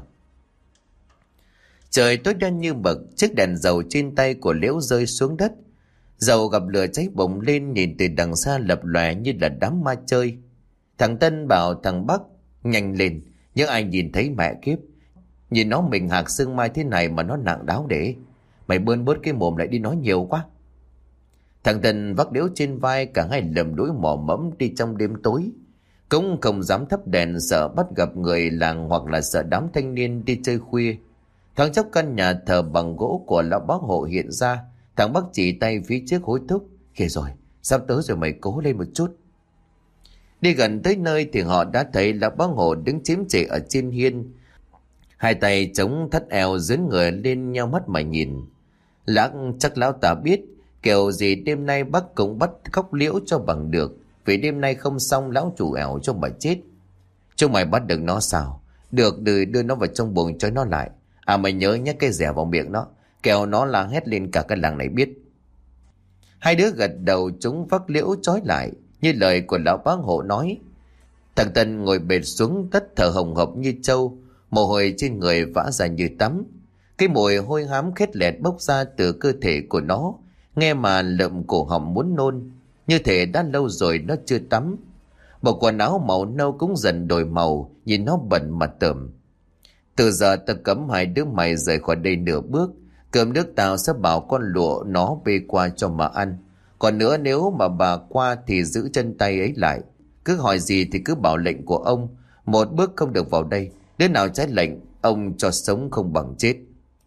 Trời tối đen như mực, chiếc đèn dầu trên tay của Liễu rơi xuống đất. Dầu gặp lửa cháy bùng lên, nhìn từ đằng xa lập lòe như là đám ma chơi. Thằng Tân bảo thằng Bắc: "Nhanh lên, nhưng ai nhìn thấy mẹ kiếp. Nhìn nó mình hạc xương mai thế này mà nó nặng đáo để. Mày bơn bớt cái mồm lại đi, nói nhiều quá." Thằng Tân vác Liễu trên vai, cả hai lầm đuổi mò mẫm đi trong đêm tối. Cũng không dám thắp đèn, sợ bắt gặp người làng hoặc là sợ đám thanh niên đi chơi khuya. Thoáng chốc căn nhà thờ bằng gỗ của lão bác hộ hiện ra. Thằng Bắc chỉ tay phía trước hối thúc: "Kìa rồi, sắp tới rồi, mày cố lên một chút." Đi gần tới nơi thì họ đã thấy lão bác hộ đứng chiếm trệ ở trên hiên, hai tay chống thắt eo, dướn người lên nheo mắt mà nhìn. Lác chắc lão ta biết kiểu gì đêm nay bác cũng bắt cóc Liễu cho bằng được, vì đêm nay không xong lão chủ ẻo cho mà chết. "Chúng mày bắt được nó sao? Được, đưa, đưa nó vào trong buồng trói nó lại. À mày nhớ nhét cái rẻ vào miệng nó, kẻo nó la hét lên cả cái làng này biết." Hai đứa gật đầu, chúng vác Liễu trói lại như lời của lão bác hộ nói. Thằng Tân ngồi bệt xuống đất thở hồng hộc như trâu, mồ hôi trên người vã ra như tắm. Cái mùi hôi hám khét lẹt bốc ra từ cơ thể của nó, nghe mà lợm cổ họng muốn nôn, như thể đã lâu rồi nó chưa tắm. Bộ quần áo màu nâu cũng dần đổi màu, nhìn nó bẩn mà tởm. "Từ giờ ta cấm hai đứa mày rời khỏi đây nửa bước. Cơm nước tao sẽ bảo con lụa nó bê qua cho mà ăn. Còn nữa, nếu mà bà qua thì giữ chân tay ấy lại. Cứ hỏi gì thì cứ bảo lệnh của ông, một bước không được vào đây. Đứa nào trái lệnh, ông cho sống không bằng chết."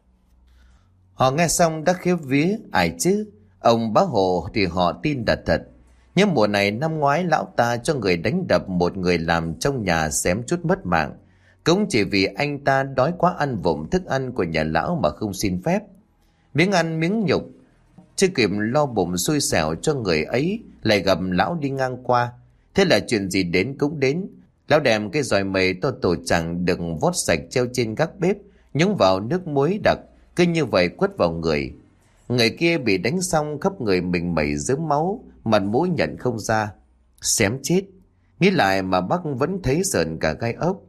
Họ nghe xong đã khiếp vía. Ai chứ, ông bác hộ thì họ tin là thật. Nhưng mùa này năm ngoái lão ta cho người đánh đập một người làm trong nhà xém chút mất mạng, cũng chỉ vì anh ta đói quá ăn vụng thức ăn của nhà lão mà không xin phép. Miếng ăn miếng nhục, chưa kịp lo bụng xui xẻo cho người ấy, lại gặp lão đi ngang qua. Thế là chuyện gì đến cũng đến. Lão đem cái giòi mề to tổ chẳng đừng vót sạch treo trên gác bếp, nhúng vào nước muối đặc, cứ như vậy quất vào người. Người kia bị đánh xong khắp người mình mẩy rớm máu, mặt mũi nhận không ra. Xém chết. Nghĩ lại mà bác vẫn thấy sờn cả gai ốc.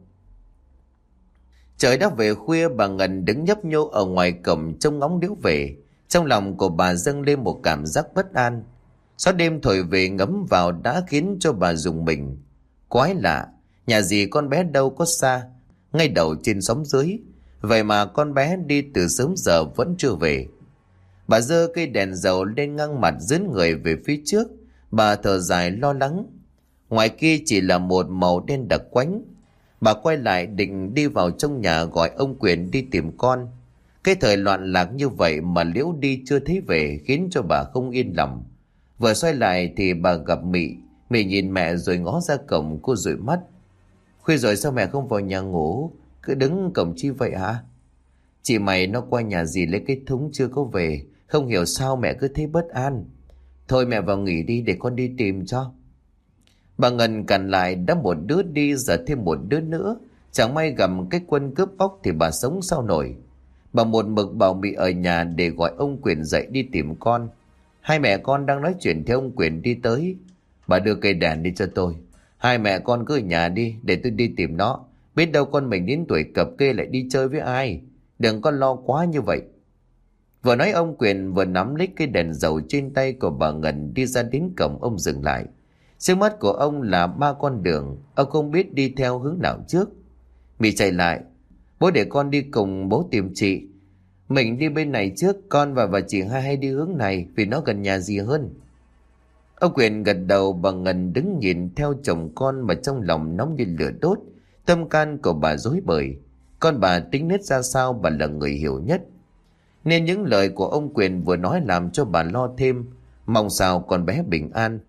Trời đã về khuya, bà Ngân đứng nhấp nhô ở ngoài cổng trông ngóng Liễu về. Trong lòng của bà dâng lên một cảm giác bất an. Gió đêm thổi về ngấm vào đã khiến cho bà rùng mình. Quái lạ, nhà gì con bé đâu có xa, ngay đầu trên xóm dưới. Vậy mà con bé đi từ sớm giờ vẫn chưa về. Bà giơ cây đèn dầu lên ngang mặt dướn người về phía trước. Bà thở dài lo lắng. Ngoài kia chỉ là một màu đen đặc quánh. Bà quay lại định đi vào trong nhà gọi ông Quyền đi tìm con. Cái thời loạn lạc như vậy mà Liễu đi chưa thấy về khiến cho bà không yên lòng. Vừa xoay lại thì bà gặp Mị. Mị nhìn mẹ rồi ngó ra cổng, cô dụi mắt. "Khuya rồi sao mẹ không vào nhà ngủ, cứ đứng cổng chi vậy hả?" "Chị mày nó qua nhà dì lấy cái thúng chưa có về, không hiểu sao mẹ cứ thấy bất an. Thôi mẹ vào nghỉ đi để con đi tìm cho." Bà Ngân cằn lại, đã một đứa đi giờ thêm một đứa nữa. Chẳng may gặp cái quân cướp bóc thì bà sống sao nổi. Bà một mực bảo Mị ở nhà để gọi ông Quyền dậy đi tìm con. Hai mẹ con đang nói chuyện thì ông Quyền đi tới. "Bà đưa cây đèn đi cho tôi. Hai mẹ con cứ ở nhà đi để tôi đi tìm nó. Biết đâu con mình đến tuổi cập kê lại đi chơi với ai. Đừng có lo quá như vậy." Vừa nói ông Quyền vừa nắm lấy cây đèn dầu trên tay của bà Ngân đi ra đến cổng. Ông dừng lại. Trước mắt của ông là ba con đường, ông không biết đi theo hướng nào trước. Mị chạy lại. "Bố để con đi cùng bố tìm chị. Mình đi bên này trước, con và bà chị hai hay đi hướng này vì nó gần nhà gì hơn." Ông Quyền gật đầu. Bà Ngân đứng nhìn theo chồng con mà trong lòng nóng như lửa đốt. Tâm can của bà rối bời. Con bà tính nết ra sao bà là người hiểu nhất, nên những lời của ông Quyền vừa nói làm cho bà lo thêm, mong sao con bé bình an.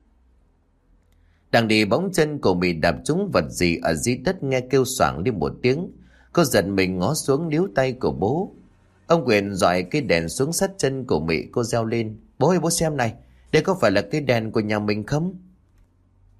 Đang đi bỗng chân của Mị đạp trúng vật gì ở dưới đất, nghe kêu xoảng đi một tiếng. Cô giật mình ngó xuống níu tay của bố. Ông Quyền dọi cái đèn xuống sát chân của Mị. Cô reo lên: "Bố ơi, bố xem này, đây có phải là cái đèn của nhà mình không?"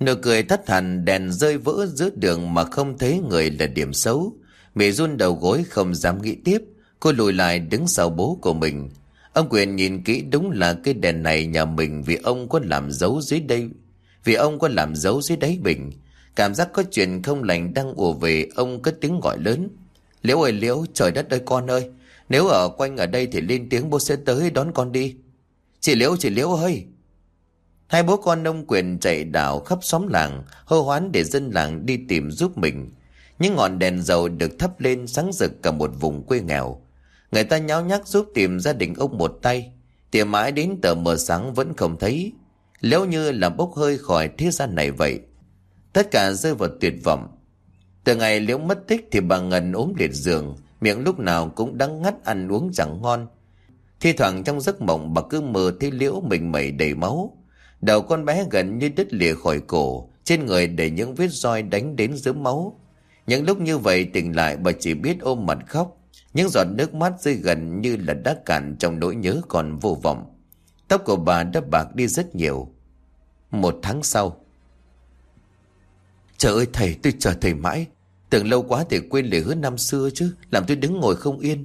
Nụ cười thất hẳn, đèn rơi vỡ giữa đường mà không thấy người là điểm xấu. Mẹ run đầu gối không dám nghĩ tiếp. Cô lùi lại đứng sau bố của mình. Ông Quyền nhìn kỹ, đúng là cái đèn này nhà mình, vì ông có làm dấu dưới đây. Vì ông có làm dấu dưới đáy bình. Cảm giác có chuyện không lành đang ùa về, ông cất tiếng gọi lớn. Liễu ơi Liễu, trời đất ơi con ơi. Nếu ở quanh ở đây thì lên tiếng, bố sẽ tới đón con đi. Chị Liễu, chị Liễu ơi. Hai bố con ông Quyền chạy đảo khắp xóm làng, hô hoán để dân làng đi tìm giúp mình. Những ngọn đèn dầu được thắp lên sáng rực cả một vùng quê nghèo. Người ta nháo nhác giúp tìm gia đình ông một tay. Tìm mãi đến tờ mờ sáng vẫn không thấy. Liễu như là bốc hơi khỏi thế gian này vậy. Tất cả rơi vào tuyệt vọng. Từ ngày Liễu mất tích thì bà Ngân ốm liệt giường, miệng lúc nào cũng đắng ngắt, ăn uống chẳng ngon. Thi thoảng trong giấc mộng bà cứ mơ thấy Liễu mình mẩy đầy máu. Đầu con bé gần như đứt lìa khỏi cổ, trên người để những vết roi đánh đến rớm máu. Những lúc như vậy tỉnh lại bà chỉ biết ôm mặt khóc. Những giọt nước mắt rơi gần như là đã cạn trong nỗi nhớ còn vô vọng. Tóc của bà đã bạc đi rất nhiều. Một tháng sau. Trời ơi thầy, tôi chờ thầy mãi. Tưởng lâu quá thầy quên lời hứa năm xưa chứ, làm tôi đứng ngồi không yên.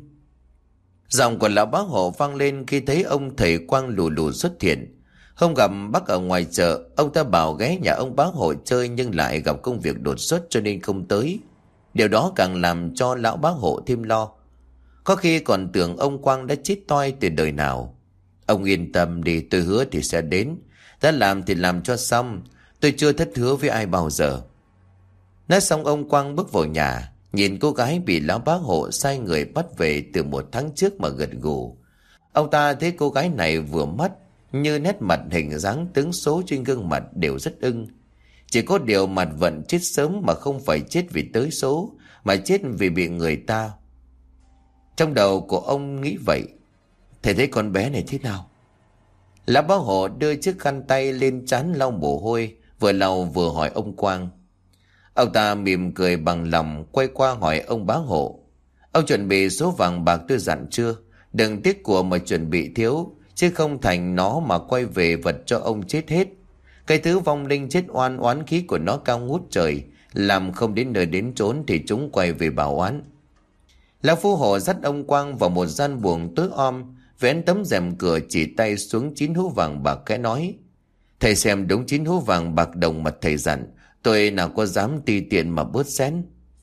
Giọng của lão bác hộ vang lên khi thấy ông thầy Quang lù lù xuất hiện. Hôm gặp bác ở ngoài chợ, ông ta bảo ghé nhà ông bác hộ chơi nhưng lại gặp công việc đột xuất cho nên không tới. Điều đó càng làm cho lão bác hộ thêm lo. Có khi còn tưởng ông Quang đã chết toi từ đời nào. Ông yên tâm đi, tôi hứa thì sẽ đến. Đã làm thì làm cho xong. Tôi chưa thất hứa với ai bao giờ. Nói xong ông Quang bước vào nhà, nhìn cô gái bị lão bác hộ sai người bắt về từ một tháng trước mà gật gù. Ông ta thấy cô gái này vừa mắt, như nét mặt, hình dáng, tướng số trên gương mặt đều rất ưng. Chỉ có điều mặt vận chết sớm, mà không phải chết vì tới số, mà chết vì bị người ta. Trong đầu của ông nghĩ vậy. Thầy thấy con bé này thế nào? Lão bác hộ đưa chiếc khăn tay lên trán lau mồ hôi, vừa lau vừa hỏi ông Quang. Ông ta mỉm cười bằng lòng, quay qua hỏi ông bá hộ. Ông chuẩn bị số vàng bạc tôi dặn chưa? Đừng tiếc của mà chuẩn bị thiếu, chứ không thành nó mà quay về vật cho ông chết hết. Cái thứ vong linh chết oan, oán khí của nó cao ngút trời, làm không đến nơi đến chốn thì chúng quay về báo oán. Lão phu hộ dắt ông Quang vào một gian buồng tối om, vén tấm rèm cửa, chỉ tay xuống chín hũ vàng bạc khẽ nói. Thầy xem đúng chín hũ vàng bạc đồng mà thầy dặn, tôi nào có dám ti tiện mà bớt xén.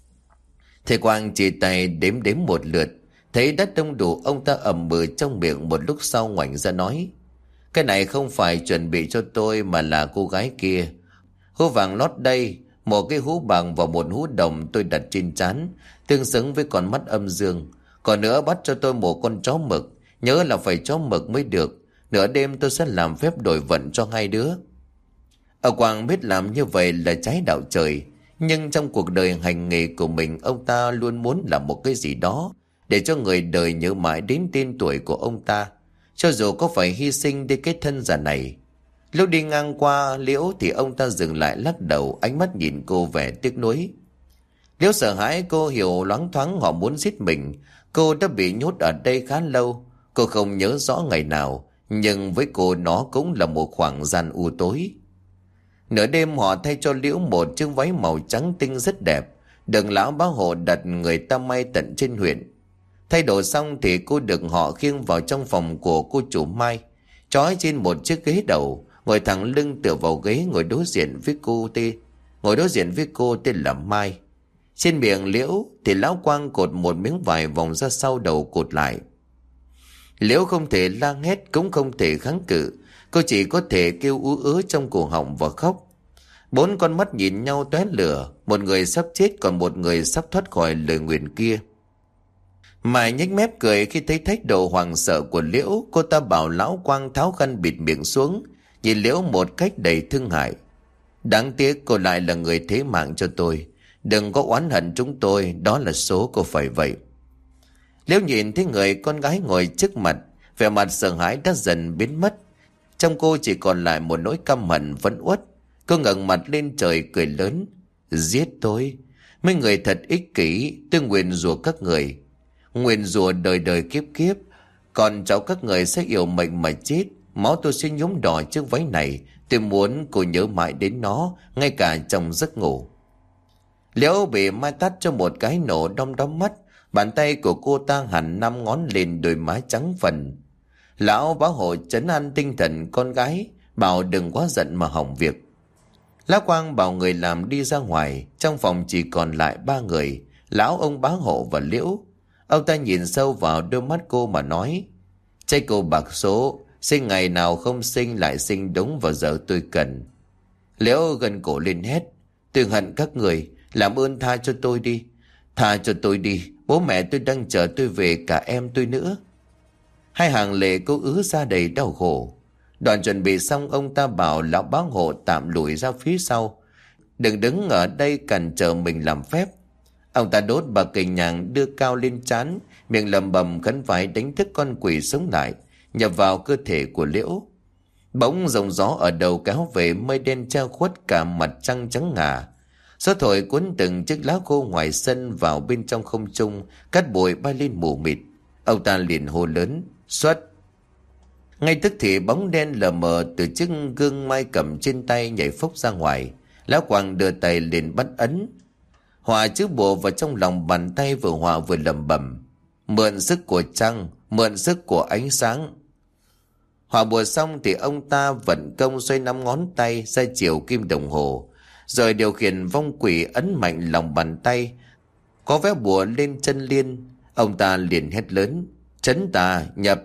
Thầy Quang chỉ tay đếm đếm một lượt, thấy đất đông đủ, ông ta ầm bừ trong miệng, một lúc sau ngoảnh ra nói. Cái này không phải chuẩn bị cho tôi mà là cô gái kia. Hũ vàng lót đây, một cái hũ bạc và một hũ đồng tôi đặt trên trán, tương xứng với con mắt âm dương. Còn nữa bắt cho tôi một con chó mực, nhớ là phải chó mực mới được. Nửa đêm tôi sẽ làm phép đổi vận cho hai đứa. Ông Quang biết làm như vậy là trái đạo trời, nhưng trong cuộc đời hành nghề của mình, ông ta luôn muốn làm một cái gì đó để cho người đời nhớ mãi đến tên tuổi của ông ta, cho dù có phải hy sinh đi cái thân già này. Lúc đi ngang qua Liễu thì ông ta dừng lại lắc đầu, ánh mắt nhìn cô vẻ tiếc nuối. Liễu sợ hãi, cô hiểu loáng thoáng họ muốn giết mình. Cô đã bị nhốt ở đây khá lâu. Cô không nhớ rõ ngày nào, nhưng với cô nó cũng là một khoảng gian u tối. Nửa đêm họ thay cho Liễu một chiếc váy màu trắng tinh rất đẹp, được lão bá hộ đặt người ta may tận trên huyện. Thay đồ xong thì cô được họ khiêng vào trong phòng của cô chủ Mai, trói trên một chiếc ghế đầu, ngồi thẳng lưng tựa vào ghế, ngồi đối diện với cô tê ngồi đối diện với cô tên là Mai. Trên miệng Liễu thì lão Quang cột một miếng vải vòng ra sau đầu cột lại. Liễu không thể la hét, cũng không thể kháng cự, cô chỉ có thể kêu ú ớ trong cổ họng và khóc. Bốn con mắt nhìn nhau tóe lửa, một người sắp chết, còn một người sắp thoát khỏi lời nguyền kia. Mai nhếch mép cười khi thấy thái độ hoảng sợ của Liễu. Cô ta bảo lão Quang tháo khăn bịt miệng xuống, nhìn Liễu một cách đầy thương hại. Đáng tiếc cô lại là người thế mạng cho tôi, đừng có oán hận chúng tôi, đó là số cô phải vậy. Liễu nhìn thấy người con gái ngồi trước mặt, vẻ mặt sợ hãi đã dần biến mất. Trong cô chỉ còn lại một nỗi căm hận vẫn uất. Cô ngẩng mặt lên trời cười lớn. Giết tôi, mấy người thật ích kỷ, tôi nguyền rủa các người, nguyền rủa đời đời kiếp kiếp. Còn cháu các người sẽ yêu mệnh mà chết, máu tôi sẽ nhuốm đỏ chiếc váy này, Tôi muốn cô nhớ mãi đến nó, ngay cả trong giấc ngủ. Liễu bị Mai tát cho một cái nổ đom đóm mắt. Bàn tay của cô ta hẳn năm ngón lên đôi má trắng phần. Lão Bá Hộ trấn an tinh thần con gái, bảo đừng quá giận mà hỏng việc. Lão Quang bảo người làm đi ra ngoài. Trong phòng chỉ còn lại ba người: lão, ông Bá Hộ và Liễu. Ông ta nhìn sâu vào đôi mắt cô mà nói: Trai cô bạc số, sinh ngày nào không sinh lại sinh đúng vào giờ tôi cần. Liễu gần cổ lên hét: Tôi hận các người, làm ơn tha cho tôi đi. Tha cho tôi đi, bố mẹ tôi đang chờ tôi về, cả em tôi nữa. Hai hàng lệ cô ứa ra đầy đau khổ. Đoàn chuẩn bị xong, ông ta bảo lão Bá Hộ tạm lùi ra phía sau, đừng đứng ở đây cản trở mình làm phép. Ông ta đốt bà cây nhang đưa cao lên trán, miệng lầm bầm khấn vái đánh thức con quỷ sống lại, nhập vào cơ thể của Liễu. Bỗng dòng gió ở đầu kéo về, mây đen che khuất cả mặt trăng trắng ngà. Gió thổi cuốn từng chiếc lá khô ngoài sân vào bên trong không trung, cát bụi bay lên mù mịt. Ông ta liền hô lớn: Xuất! Ngay tức thì bóng đen lờ mờ từ chiếc gương mai cầm trên tay nhảy phốc ra ngoài. Lão Quang đưa tay lên bắt ấn. Hòa chữ bộ vào trong lòng bàn tay, vừa hòa vừa lẩm bẩm: Mượn sức của trăng, mượn sức của ánh sáng. Hòa bùa xong thì ông ta vận công xoay năm ngón tay ra chiều kim đồng hồ, rồi điều khiển vong quỷ ấn mạnh lòng bàn tay, có vẽ bùa lên chân Liên. Ông ta liền hét lớn: Trấn tà nhập!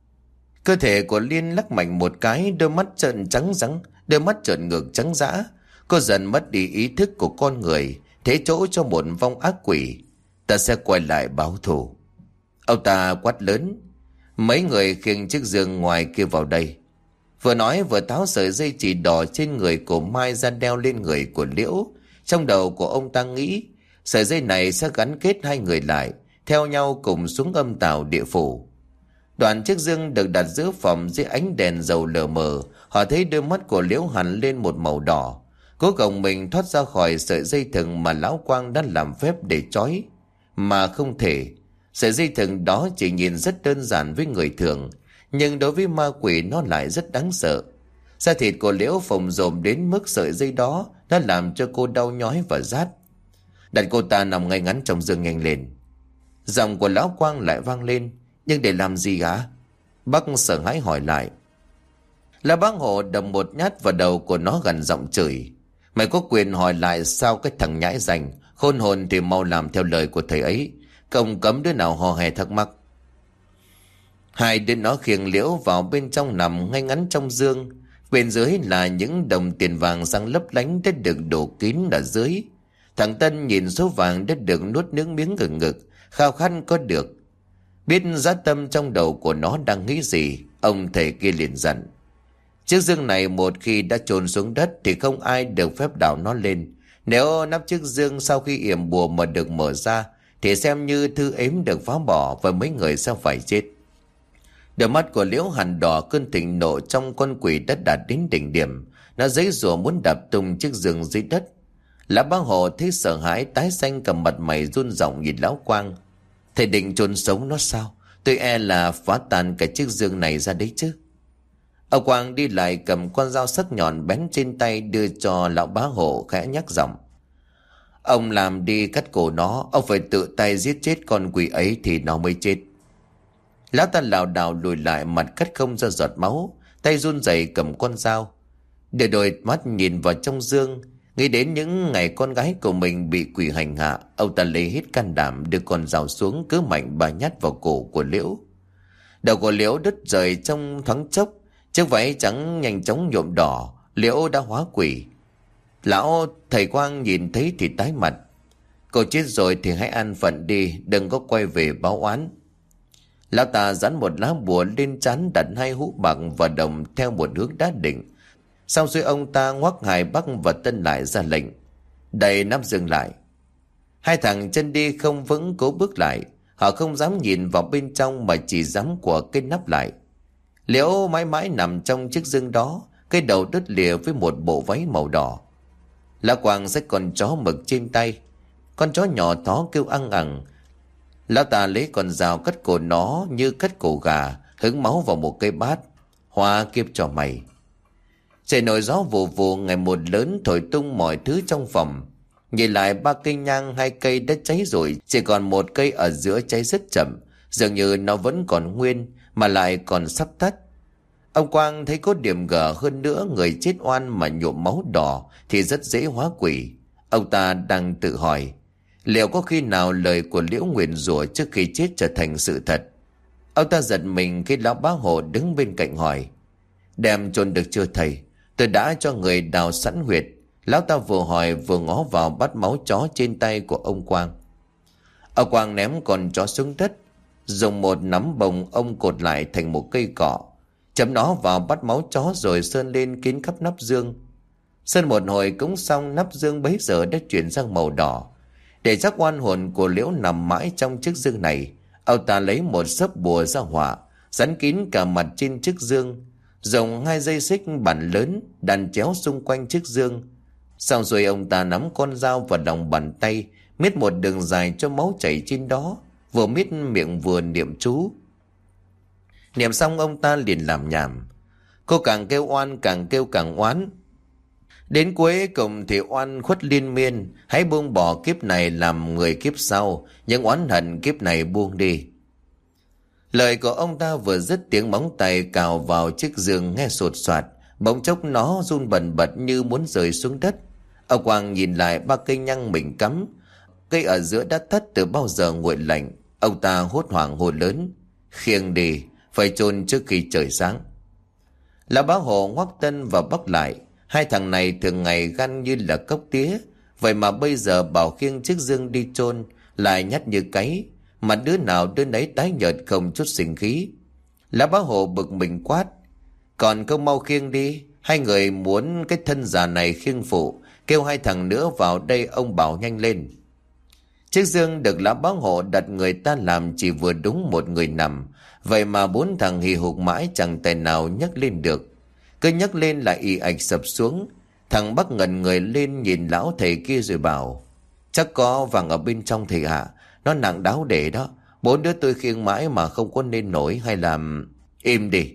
Cơ thể của Liên lắc mạnh một cái, đôi mắt trợn trắng rắn, đôi mắt trợn ngược trắng dã. Cô dần mất đi ý thức của con người, thế chỗ cho một vong ác quỷ. Ta sẽ quay lại báo thù. Ông ta quát lớn: Mấy người khiêng chiếc giường ngoài kia vào đây. Vừa nói vừa tháo sợi dây chỉ đỏ trên người của Mai ra đeo lên người của Liễu. Trong đầu của ông ta nghĩ sợi dây này sẽ gắn kết hai người lại, theo nhau cùng xuống âm tào địa phủ. Đoạn chiếc dương được đặt giữa phòng dưới ánh đèn dầu lờ mờ. Họ thấy đôi mắt của Liễu hằn lên một màu đỏ, cố gồng mình thoát ra khỏi sợi dây thừng mà lão Quang đã làm phép để trói, mà không thể. Sợi dây thừng đó chỉ nhìn rất đơn giản với người thường, nhưng đối với ma quỷ nó lại rất đáng sợ. Da thịt của Liễu phồng rộm đến mức sợi dây đó đã làm cho cô đau nhói và rát. Đặt cô ta nằm ngay ngắn trong giường nhanh lên. Giọng của lão Quang lại vang lên: Nhưng để làm gì hả? Bác sợ hãi hỏi lại. Lão Bá Hộ đầm một nhát vào đầu của nó, gần giọng chửi: Mày có quyền hỏi lại sao, cái thằng nhãi rành, khôn hồn thì mau làm theo lời của thầy ấy, không cấm đứa nào hò hè thắc mắc. Hai đứa nó khiêng Liễu vào bên trong nằm ngay ngắn trong giường. Bên dưới là những đồng tiền vàng sáng lấp lánh đã được đổ kín ở dưới. Thằng Tân nhìn số vàng đã được nuốt nước miếng ngực ngực, khao khát có được. Biết giá tâm trong đầu của nó đang nghĩ gì, ông thầy kia liền dặn: Chiếc dương này một khi đã chôn xuống đất thì không ai được phép đào nó lên. Nếu nắp chiếc dương sau khi yểm bùa mà được mở ra thì xem như thư ếm được phá bỏ, và mấy người sẽ phải chết. Đôi mắt của Liễu hằn đỏ, cơn thịnh nộ trong con quỷ đã đạt đến đỉnh điểm. Nó giãy giụa muốn đạp tung chiếc giường dưới đất. Lão Bá Hộ thấy sợ hãi tái xanh, cầm mặt mày run rẩy nhìn lão Quang: Thầy định chôn sống nó sao? Tôi e là phá tan cả chiếc giường này ra đấy chứ. Ông Quang đi lại cầm con dao sắc nhọn bén trên tay đưa cho lão Bá Hộ, khẽ nhắc giọng: Ông làm đi cắt cổ nó, ông phải tự tay giết chết con quỷ ấy thì nó mới chết. Lão ta lảo đảo lùi lại, mặt cắt không ra giọt máu, tay run rẩy cầm con dao. Để đôi mắt nhìn vào trong giường, nghĩ đến những ngày con gái của mình bị quỷ hành hạ, ông ta lấy hết can đảm đưa con dao xuống, cứ mạnh bà nhát vào cổ của Liễu. Đầu của Liễu đứt rời trong thoáng chốc, chiếc váy trắng nhanh chóng nhuộm đỏ. Liễu đã hóa quỷ. Lão thầy Quang nhìn thấy thì tái mặt: Cô chết rồi thì hãy an phận đi, đừng có quay về báo oán. Lão ta dán một lá bùa lên trán, đặt hai hũ bạc và đồng theo một hướng đá định. Xong rồi ông ta ngoắc Hải Bắc và Tân lại ra lệnh: Đậy nắp giường lại. Hai thằng chân đi không vững cố bước lại. Họ không dám nhìn vào bên trong mà chỉ dám của cái nắp lại. Liễu mãi mãi nằm trong chiếc giường đó, cái đầu đứt lìa với một bộ váy màu đỏ. Lão Quang xách con chó mực trên tay. Con chó nhỏ thó kêu ăng ẳng. Lão ta lấy con dao cắt cổ nó như cắt cổ gà, hứng máu vào một cây bát: Hóa kiếp cho mày. Trời nổi gió vù vù ngày một lớn, thổi tung mọi thứ trong phòng. Nhìn lại ba cây nhang, hai cây đã cháy rồi, chỉ còn một cây ở giữa cháy rất chậm, dường như nó vẫn còn nguyên mà lại còn sắp tắt. Ông Quang thấy có điểm gở hơn nữa, người chết oan mà nhuộm máu đỏ thì rất dễ hóa quỷ. Ông ta đang tự hỏi, liệu có khi nào lời của Liễu nguyền rủa trước khi chết trở thành sự thật? Ông ta giật mình khi lão bá hộ đứng bên cạnh hỏi, đem chôn được chưa thầy? Tôi đã cho người đào sẵn huyệt. Lão ta vừa hỏi vừa ngó vào bát máu chó trên tay của ông Quang. Ông Quang ném con chó xuống đất, dùng một nắm bồng ông cột lại thành một cây cọ, chấm nó vào bát máu chó rồi sơn lên kín khắp nắp dương. Sơn một hồi cũng xong, nắp dương bấy giờ đã chuyển sang màu đỏ. Để chắc oan hồn của Liễu nằm mãi trong chiếc dương này, ông ta lấy một xấp bùa ra hỏa, dán kín cả mặt trên chiếc dương, dùng hai dây xích bản lớn đàn chéo xung quanh chiếc dương. Xong rồi ông ta nắm con dao vào lòng bàn tay, miết một đường dài cho máu chảy trên đó, vừa miết miệng vừa niệm chú. Niệm xong ông ta liền làm nhảm. Cô càng kêu oan càng kêu càng oán. Đến cuối cùng thì oan khuất liên miên, hãy buông bỏ kiếp này làm người kiếp sau, những oán hận kiếp này buông đi. Lời của ông ta vừa dứt, tiếng móng tay cào vào chiếc giường nghe sột soạt, bỗng chốc nó run bần bật như muốn rơi xuống đất. Ông Quang nhìn lại ba cây nhang mình cắm, cây ở giữa đã tắt từ bao giờ nguội lạnh. Ông ta hốt hoảng hô lớn, khiêng đi, phải chôn trước khi trời sáng. Lão bá hộ ngoắc tân và bắc lại, hai thằng này thường ngày gan như là cốc tía, vậy mà bây giờ bảo khiêng chiếc dương đi chôn lại nhát như cáy, mà đứa nào đứa nấy tái nhợt không chút sinh khí. Lão bá hộ bực mình quát, còn không mau khiêng đi, hai người muốn cái thân già này khiêng phụ, kêu hai thằng nữa vào đây, ông bảo nhanh lên. Chiếc dương được lão bá hộ đặt người ta làm chỉ vừa đúng một người nằm, vậy mà bốn thằng hì hục mãi chẳng tài nào nhấc lên được. Cứ nhấc lên lại ì ạch sập xuống. Thằng Bắc ngẩn người lên nhìn lão thầy kia rồi bảo, chắc có vàng ở bên trong thầy ạ, nó nặng đáo để đó, bốn đứa tôi khiêng mãi mà không có nên nổi, hay làm im đi.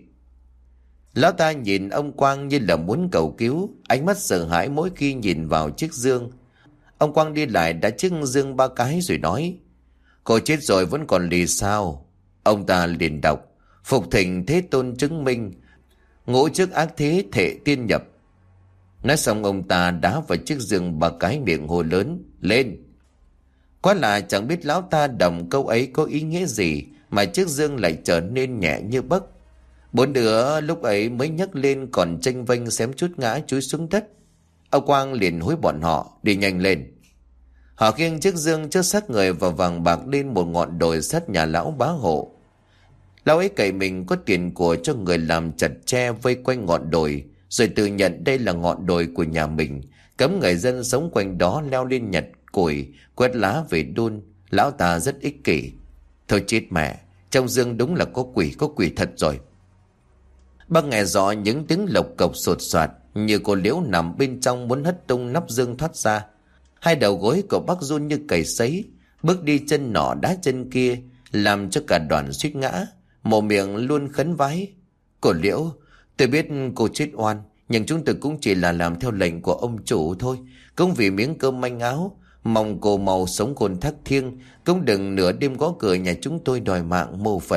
Lão ta nhìn ông Quang như là muốn cầu cứu, ánh mắt sợ hãi mỗi khi nhìn vào chiếc dương. Ông Quang đi lại đã chiếc dương ba cái rồi nói, cô chết rồi vẫn còn lì sao? Ông ta liền đọc, phục thỉnh Thế Tôn chứng minh, ngũ trước ác thế thể tiên nhập. Nói xong ông ta đá vào chiếc giường ba cái, miệng hô lớn, lên. Quá là chẳng biết lão ta đọc câu ấy có ý nghĩa gì mà chiếc dương lại trở nên nhẹ như bấc. Bốn đứa lúc ấy mới nhấc lên còn chênh vênh xém chút ngã chúi xuống đất. Ông Quang liền hối bọn họ đi nhanh lên. Họ khiêng chiếc dương chứa xác người và vàng bạc lên một ngọn đồi sát nhà lão bá hộ. Lão ấy cậy mình có tiền của cho người làm chặt tre vây quanh ngọn đồi, rồi tự nhận đây là ngọn đồi của nhà mình, cấm người dân sống quanh đó leo lên nhặt củi, quét lá về đun. Lão ta rất ích kỷ. Thôi chết mẹ, trong dương đúng là có quỷ, có quỷ thật rồi. Bác nghe rõ những tiếng lộc cộc sột soạt, như cô Liễu nằm bên trong muốn hất tung nắp dương thoát ra. Hai đầu gối của bác run như cầy sấy, bước đi chân nọ đá chân kia, làm cho cả đoàn suýt ngã, mồm miệng luôn khấn vái. Cô Liễu, tôi biết cô chết oan, nhưng chúng tôi cũng chỉ là làm theo lệnh của ông chủ thôi, cũng vì miếng cơm manh áo. Mong cô mau sống khôn thác thiêng, cũng đừng nửa đêm gõ cửa nhà chúng tôi đòi mạng mô Phật.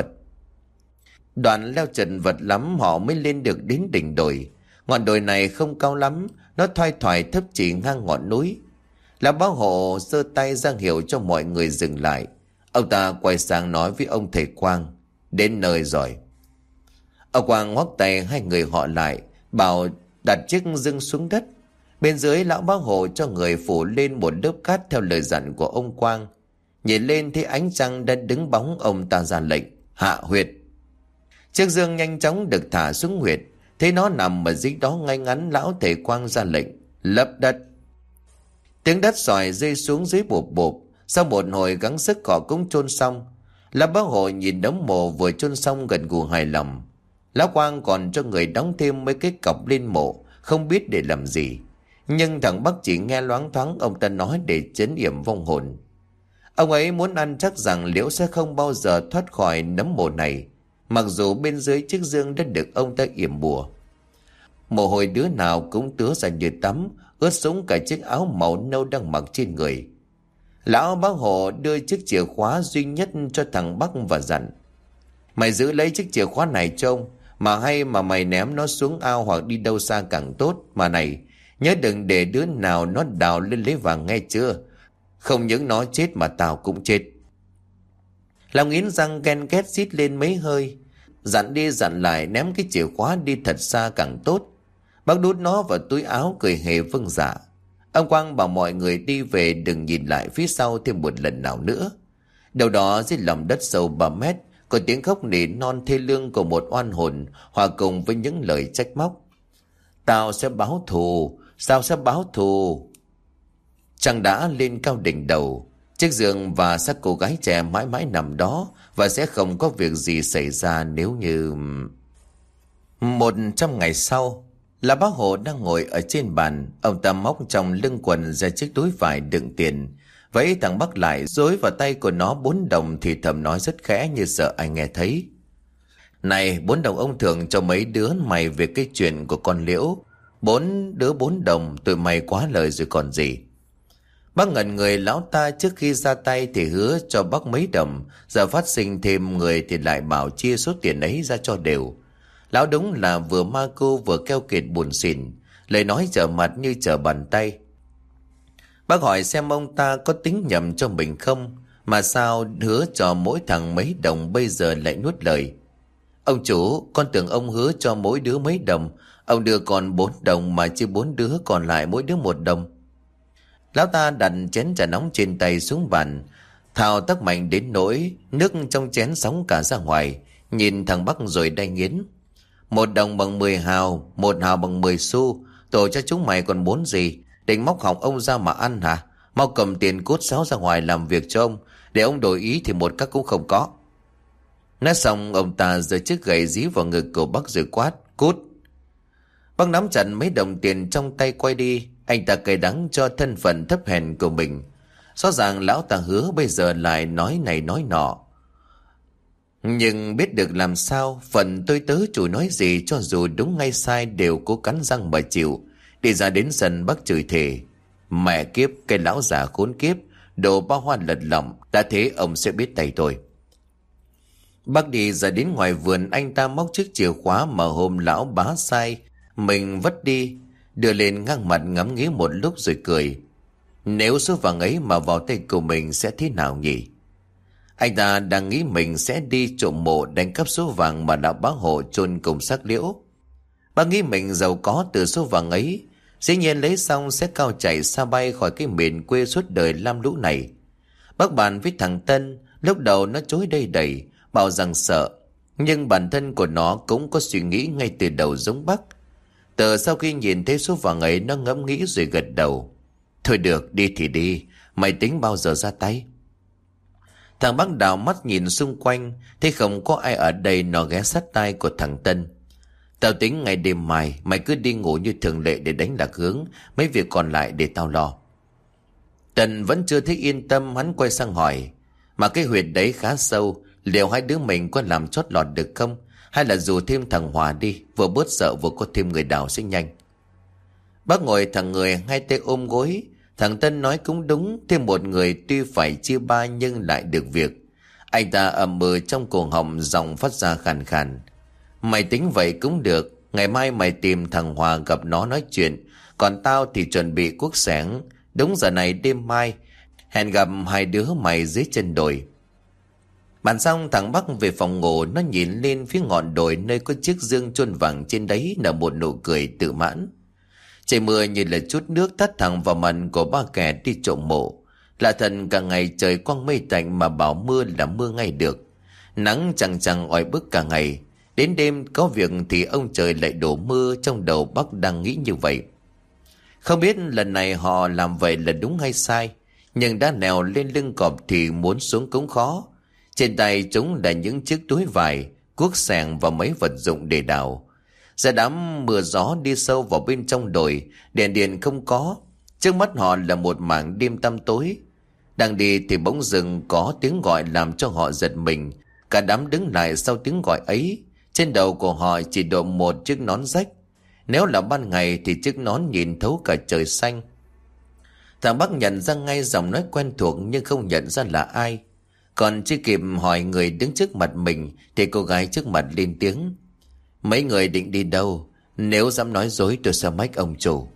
Đoạn leo trần vật lắm họ mới lên được đến đỉnh đồi. Ngọn đồi này không cao lắm, nó thoai thoải thấp chỉ ngang ngọn núi. Lão bá hộ giơ tay ra hiệu cho mọi người dừng lại. Ông ta quay sang nói với ông thầy Quang, đến nơi rồi. Ông Quang ngoắc tay hai người họ lại, bảo đặt chiếc dương xuống đất. Bên dưới lão bá hộ cho người phủ lên một lớp cát theo lời dặn của ông Quang. Nhìn lên thấy ánh trăng đã đứng bóng, ông ta ra lệnh, hạ huyệt. Chiếc dương nhanh chóng được thả xuống huyệt. Thấy nó nằm ở dưới đó ngay ngắn, lão thầy Quang ra lệnh, lấp đất. Tiếng đất sỏi rơi xuống dưới bộp bộp. Sau một hồi gắng sức họ cũng chôn xong. Lão bá hộ nhìn đống mộ vừa chôn xong gần gù hài lòng. Lão Quang còn cho người đóng thêm mấy cái cọc lên mộ, không biết để làm gì. Nhưng thằng Bắc chỉ nghe loáng thoáng ông ta nói để trấn yểm vong hồn. Ông ấy muốn ăn chắc rằng Liễu sẽ không bao giờ thoát khỏi nấm mộ này, mặc dù bên dưới chiếc dương đã được ông ta yểm bùa. Mồ hôi đứa nào cũng tứa ra như tắm, ướt sũng cả chiếc áo màu nâu đang mặc trên người. Lão bác hộ đưa chiếc chìa khóa duy nhất cho thằng Bắc và dặn: mày giữ lấy chiếc chìa khóa này trông, mà hay mà mày ném nó xuống ao hoặc đi đâu xa càng tốt. Mà này, nhớ đừng để đứa nào nó đào lên lấy vàng nghe chưa? Không những nó chết mà tao cũng chết. Long nghiến răng ghen ghét rít lên mấy hơi, dặn đi dặn lại ném cái chìa khóa đi thật xa càng tốt. Bác đút nó vào túi áo cười hề vâng dạ. Ông Quang bảo mọi người đi về đừng nhìn lại phía sau thêm một lần nào nữa. Đầu đó dưới lòng đất sâu ba mét có tiếng khóc nỉ non thê lương của một oan hồn hòa cùng với những lời trách móc: tao sẽ báo thù, tao sẽ báo thù. Trăng đã lên cao đỉnh đầu, chiếc giường và xác cô gái trẻ mãi mãi nằm đó, và sẽ không có việc gì xảy ra nếu như... Một trăm ngày sau, là bác Hồ đang ngồi ở trên bàn. Ông ta móc trong lưng quần ra chiếc túi vải đựng tiền, vẫy thằng Bắc lại dối vào tay của nó bốn đồng, thì thầm nói rất khẽ như sợ ai nghe thấy: này, bốn đồng ông thưởng cho mấy đứa mày về cái chuyện của con Liễu. Bốn đứa bốn đồng, tụi mày quá lời rồi còn gì. Bác ngẩn người. Lão ta trước khi ra tay thì hứa cho bác mấy đồng, giờ phát sinh thêm người thì lại bảo chia số tiền ấy ra cho đều. Lão đúng là vừa ma cô vừa keo kiệt buồn xỉn, lời nói trở mặt như trở bàn tay. Bác hỏi xem ông ta có tính nhầm cho mình không, mà sao hứa cho mỗi thằng mấy đồng bây giờ lại nuốt lời. Ông chủ, con tưởng ông hứa cho mỗi đứa mấy đồng, ông đưa còn bốn đồng mà chia bốn đứa còn lại mỗi đứa một đồng. Lão ta đặt chén trà nóng trên tay xuống bàn, thao tác mạnh đến nỗi nước trong chén sóng cả ra ngoài, nhìn thằng Bắc rồi đay nghiến: một đồng bằng mười hào, một hào bằng mười xu, tổ cho chúng mày còn muốn gì? Định móc họng ông ra mà ăn hả? Mau cầm tiền cút xéo ra ngoài làm việc cho ông, để ông đổi ý thì một cách cũng không có. Nói xong ông ta giơ chiếc gậy dí vào ngực của Bắc rồi quát: cút. Bắc nắm chặt mấy đồng tiền trong tay quay đi. Anh ta cay đắng cho thân phận thấp hèn của mình. Rõ ràng lão ta hứa bây giờ lại nói này nói nọ. Nhưng biết được làm sao, phần tôi tớ chủ nói gì cho dù đúng hay sai đều cố cắn răng mà chịu. Đi ra đến sân Bắc chửi thề: mẹ kiếp, cái lão già khốn kiếp, đồ bao hoa lật lọng, đã thế ông sẽ biết tay tôi. Bác đi ra đến ngoài vườn, anh ta móc chiếc chìa khóa mà hôm lão bá sai mình vất đi, đưa lên ngang mặt ngắm nghía một lúc rồi cười: nếu số vàng ấy mà vào tay của mình sẽ thế nào nhỉ? Anh ta đang nghĩ mình sẽ đi trộm mộ đánh cắp số vàng mà lão bá hộ chôn cùng xác Liễu. Bác nghĩ mình giàu có từ số vàng ấy, dĩ nhiên lấy xong sẽ cao chạy xa bay khỏi cái miền quê suốt đời lam lũ này. Bác bàn với thằng Tân, lúc đầu nó chối đây đầy, bảo rằng sợ, nhưng bản thân của nó cũng có suy nghĩ ngay từ đầu giống bác. Từ sau khi nhìn thấy số vàng ấy, nó ngẫm nghĩ rồi gật đầu: thôi được, đi thì đi, mày tính bao giờ ra tay? Thằng Bắc đào mắt nhìn xung quanh, thấy không có ai ở đây, nó ghé sát tai của thằng Tân: tao tính ngày đêm mai, mày cứ đi ngủ như thường lệ để đánh lạc hướng, mấy việc còn lại để tao lo. Tân vẫn chưa thấy yên tâm, hắn quay sang hỏi: mà cái huyệt đấy khá sâu, liệu hai đứa mình có làm chót lọt được không? Hay là dù thêm thằng Hòa đi, vừa bớt sợ vừa có thêm người đào sẽ nhanh. Bác ngồi thằng người hai tay ôm gối. Thằng Tân nói cũng đúng, thêm một người tuy phải chia ba nhưng lại được việc. Anh ta ầm ừ trong cổ họng, giọng phát ra khàn khàn: mày tính vậy cũng được, ngày mai mày tìm thằng Hòa gặp nó nói chuyện, còn tao thì chuẩn bị cuốc xẻng. Đúng giờ này đêm mai hẹn gặp hai đứa mày dưới chân đồi. Bàn xong, thằng Bắc về phòng ngủ, nó nhìn lên phía ngọn đồi nơi có chiếc dương chôn vàng trên đấy, nở một nụ cười tự mãn. Trời mưa như là chút nước tắt thẳng vào mặt của ba kẻ đi trộm mộ. Lạ thật, cả ngày trời quang mây tạnh mà bảo mưa là mưa ngay được. Nắng chẳng chẳng oi bức cả ngày, đến đêm có việc thì ông trời lại đổ mưa. Trong đầu Bắc đang nghĩ như vậy. Không biết lần này họ làm vậy là đúng hay sai, nhưng đã nèo lên lưng cọp thì muốn xuống cũng khó. Trên tay chúng là những chiếc túi vải, cuốc xẻng và mấy vật dụng để đào. Ra đám mưa gió đi sâu vào bên trong đồi, đèn điện không có. Trước mắt họ là một mảng đêm tăm tối. Đang đi thì bỗng dưng có tiếng gọi làm cho họ giật mình. Cả đám đứng lại sau tiếng gọi ấy. Trên đầu của họ chỉ đội một chiếc nón rách. Nếu là ban ngày thì chiếc nón nhìn thấu cả trời xanh. Thằng Bắc nhận ra ngay giọng nói quen thuộc nhưng không nhận ra là ai. Còn chưa kịp hỏi người đứng trước mặt mình thì cô gái trước mặt lên tiếng: "Mấy người định đi đâu? Nếu dám nói dối tôi sẽ mách ông chủ."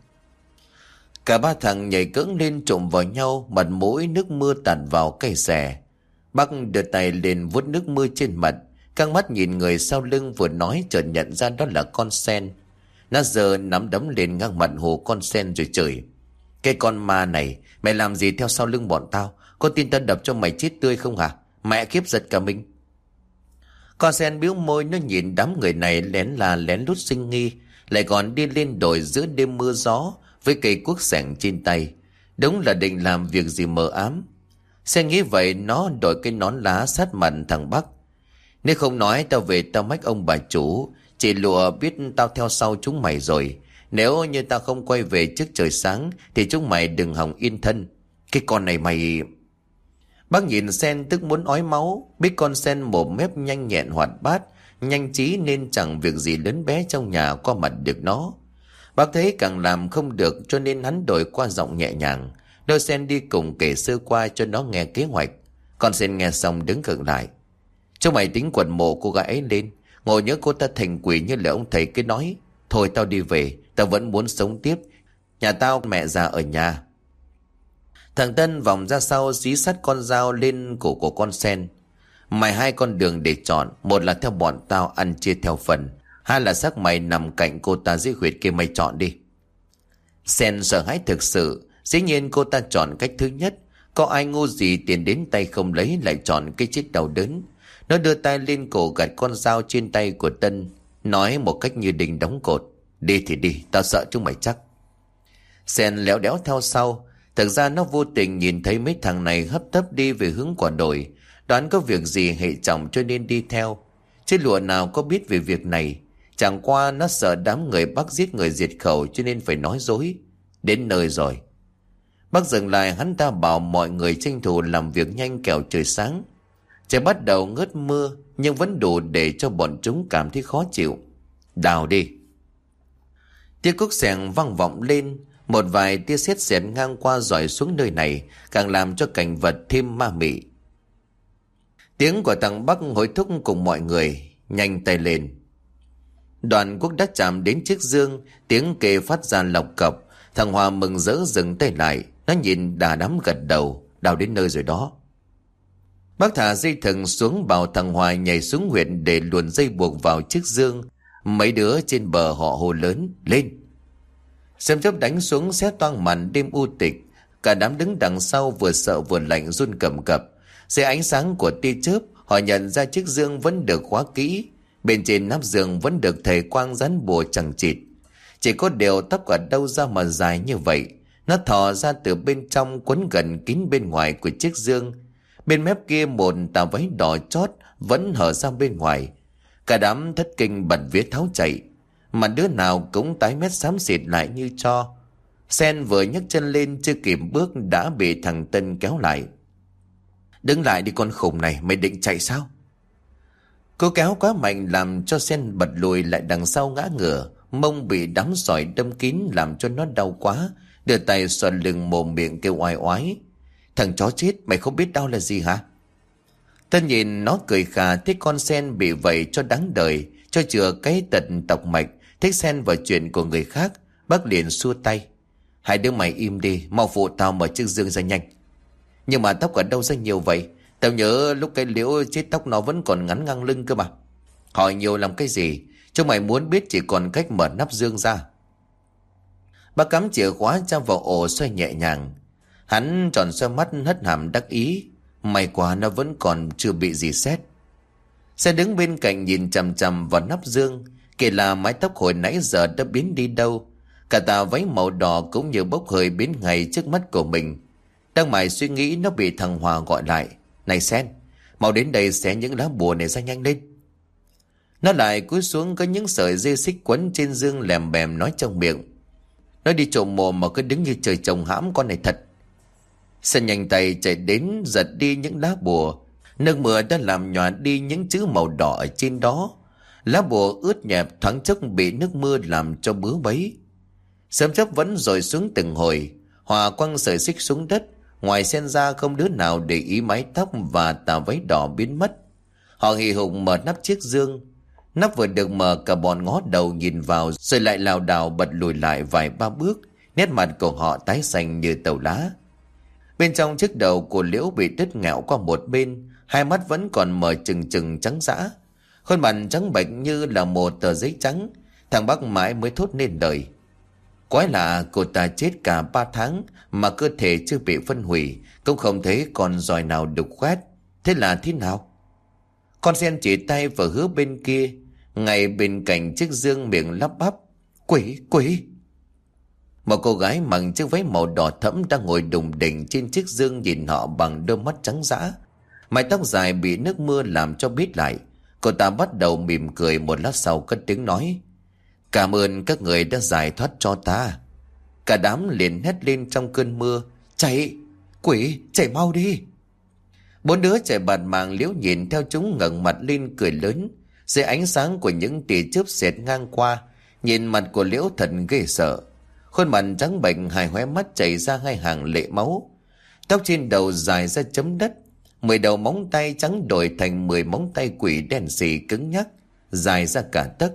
Cả ba thằng nhảy cẫng lên trộm vào nhau, mặt mũi nước mưa tạt vào cây xè. Bắc đưa tay lên vuốt nước mưa trên mặt, căng mắt nhìn người sau lưng vừa nói chợt nhận ra đó là con sen. Nó giơ nắm đấm lên ngang mặt hù con sen rồi chửi: "Cái con ma này, mày làm gì theo sau lưng bọn tao? Có tin tao đập cho mày chết tươi không hả? Mẹ kiếp giật cả mình." Con sen bĩu môi, nó nhìn đám người này lén là lén lút sinh nghi, lại còn đi lên đồi giữa đêm mưa gió với cây cuốc sẻng trên tay. Đúng là định làm việc gì mờ ám. Sen nghĩ vậy nó đội cái nón lá sát mặt thằng Bắc. "Nếu không nói tao về tao mách ông bà chủ. Chị Lụa biết tao theo sau chúng mày rồi. Nếu như tao không quay về trước trời sáng thì chúng mày đừng hòng yên thân. Cái con này mày..." Bác nhìn Sen tức muốn ói máu. Biết con Sen mồm mép nhanh nhẹn hoạt bát, nhanh trí nên chẳng việc gì lớn bé trong nhà qua mặt được nó. Bác thấy càng làm không được cho nên hắn đổi qua giọng nhẹ nhàng, đôi Sen đi cùng kể sơ qua cho nó nghe kế hoạch. Con Sen nghe xong đứng khựng lại. "Chúng mày tính quần mộ cô gái ấy lên, ngồi nhớ cô ta thành quỷ như lời ông thầy cứ nói. Thôi tao đi về, tao vẫn muốn sống tiếp. Nhà tao mẹ già ở nhà." Thằng Tân vòng ra sau dí sắt con dao lên cổ của con Sen. "Mày hai con đường để chọn, một là theo bọn tao ăn chia theo phần, hai là xác mày nằm cạnh cô ta dưới huyệt kia, mày chọn đi." Sen sợ hãi thực sự, dĩ nhiên cô ta chọn cách thứ nhất. Có ai ngu gì tiền đến tay không lấy lại chọn cái chết đau đớn. Nó đưa tay lên cổ gạt con dao trên tay của Tân, nói một cách như đình đóng cột: "Đi thì đi, tao sợ chúng mày chắc." Sen léo đéo theo sau. Thực ra nó vô tình nhìn thấy mấy thằng này hấp tấp đi về hướng quả đồi, đoán có việc gì hệ trọng cho nên đi theo. Chứ Lụa nào có biết về việc này. Chẳng qua nó sợ đám người Bắc giết người diệt khẩu cho nên phải nói dối. Đến nơi rồi, Bắc dừng lại, hắn ta bảo mọi người tranh thủ làm việc nhanh kẻo trời sáng. Trời bắt đầu ngớt mưa nhưng vẫn đủ để cho bọn chúng cảm thấy khó chịu. "Đào đi." Tiếng cuốc sẻng vang vọng lên. Một vài tia sét xẹt ngang qua rọi xuống nơi này, càng làm cho cảnh vật thêm ma mị. Tiếng của thằng Bắc hối thúc cùng mọi người nhanh tay lên. Đoàn cuốc đã chạm đến chiếc dương, tiếng kề phát ra lọc cọc. Thằng Hòa mừng rỡ dừng tay lại, nó nhìn đà đám gật đầu: "Đào đến nơi rồi đó." Bác thả dây thừng xuống bảo thằng Hòa nhảy xuống huyệt để luồn dây buộc vào chiếc dương. Mấy đứa trên bờ họ hô lớn: "Lên!" Sấm chớp đánh xuống xé toang màn đêm u tịch. Cả đám đứng đằng sau vừa sợ vừa lạnh run cầm cập. Dưới ánh sáng của tia chớp, họ nhận ra chiếc dương vẫn được khóa kỹ. Bên trên nắp giường vẫn được thầy quang dán bùa chằng chịt. Chỉ có điều tóc ở đâu ra mà dài như vậy. Nó thò ra từ bên trong quấn gần kín bên ngoài của chiếc dương. Bên mép kia một tà váy đỏ chót vẫn hở ra bên ngoài. Cả đám thất kinh bật vía tháo chạy, mà đứa nào cũng tái mét xám xịt lại như tro. Sen vừa nhấc chân lên chưa kịp bước đã bị thằng Tân kéo lại. "Đứng lại đi con khùng này, mày định chạy sao?" Cô kéo quá mạnh làm cho Sen bật lùi lại đằng sau ngã ngửa, mông bị đám sỏi đâm kín làm cho nó đau quá, đưa tay xoa lưng mồm miệng kêu oai oái: "Thằng chó chết, mày không biết đau là gì hả?" Tân nhìn nó cười khà, thấy con Sen bị vậy cho đáng đời, cho chừa cái tật tọc mạch, thích xen vào chuyện của người khác. Bác liền xua tay: "Hai đứa mày im đi, mau phụ tao mở chiếc dương ra nhanh." "Nhưng mà tóc ở đâu ra nhiều vậy? Tao nhớ lúc cái Liễu chết tóc nó vẫn còn ngắn ngang lưng cơ mà." "Hỏi nhiều làm cái gì? Chúng mày muốn biết chỉ còn cách mở nắp dương ra." Bác cắm chìa khóa cho vào ổ xoay nhẹ nhàng. Hắn tròn xoay mắt hất hàm đắc ý: "May quá nó vẫn còn chưa bị gì sét." Sẽ đứng bên cạnh nhìn chằm chằm vào nắp dương. Kể là mái tóc hồi nãy giờ đã biến đi đâu. Cả tà váy màu đỏ cũng như bốc hơi biến ngay trước mắt của mình. Đang mải suy nghĩ nó bị thằng Hòa gọi lại: "Này Sen, mau đến đây xé những lá bùa này ra nhanh lên." Nó lại cúi xuống, có những sợi dây xích quấn trên dương lèm bèm nói trong miệng: "Nó đi trộm mồm mà cứ đứng như trời trồng hãm con này thật." Sen nhanh tay chạy đến giật đi những lá bùa. Nước mưa đã làm nhòa đi những chữ màu đỏ ở trên đó. Lá bùa ướt nhẹp thoáng chốc bị nước mưa làm cho bứa bấy. Sấm chớp vẫn dội xuống từng hồi, Hòa quăng sợi xích xuống đất. Ngoài xen ra không đứa nào để ý mái tóc và tà váy đỏ biến mất. Họ hì hục mở nắp chiếc dương. Nắp vừa được mở, cả bọn ngó đầu nhìn vào, rồi lại lảo đảo bật lùi lại vài ba bước. Nét mặt của họ tái xanh như tàu lá. Bên trong chiếc đầu của Liễu bị đứt ngẹo qua một bên, hai mắt vẫn còn mở trừng trừng trắng dã, khuôn mặt trắng bệch như là một tờ giấy trắng. Thằng Bắc mãi mới thốt nên lời: quái lạ, cô ta chết cả ba tháng mà cơ thể chưa bị phân hủy, cũng không thấy con giòi nào đục khoét. Thế là thế nào? Con sen chỉ tay vào hứa bên kia, ngay bên cạnh chiếc dương, miệng lắp bắp: quỷ, quỷ. Một cô gái mặc chiếc váy màu đỏ thẫm đang ngồi đùng đỉnh trên chiếc dương nhìn họ bằng đôi mắt trắng dã. Mái tóc dài bị nước mưa làm cho bít lại. Cô ta bắt đầu mỉm cười, một lát sau cất tiếng nói: cảm ơn các người đã giải thoát cho ta. Cả đám liền hét lên trong cơn mưa: chạy, quỷ, chạy mau đi. Bốn đứa chạy bạt mạng. Liễu nhìn theo chúng ngẩng mặt lên cười lớn. Dưới ánh sáng của những tia chớp xẹt ngang qua, nhìn mặt của Liễu thật ghê sợ. Khuôn mặt trắng bệch, hai khóe mắt chảy ra hai hàng lệ máu. Tóc trên đầu dài ra chấm đất. Mười đầu móng tay trắng đổi thành mười móng tay quỷ đen xì cứng nhắc, dài ra cả tấc.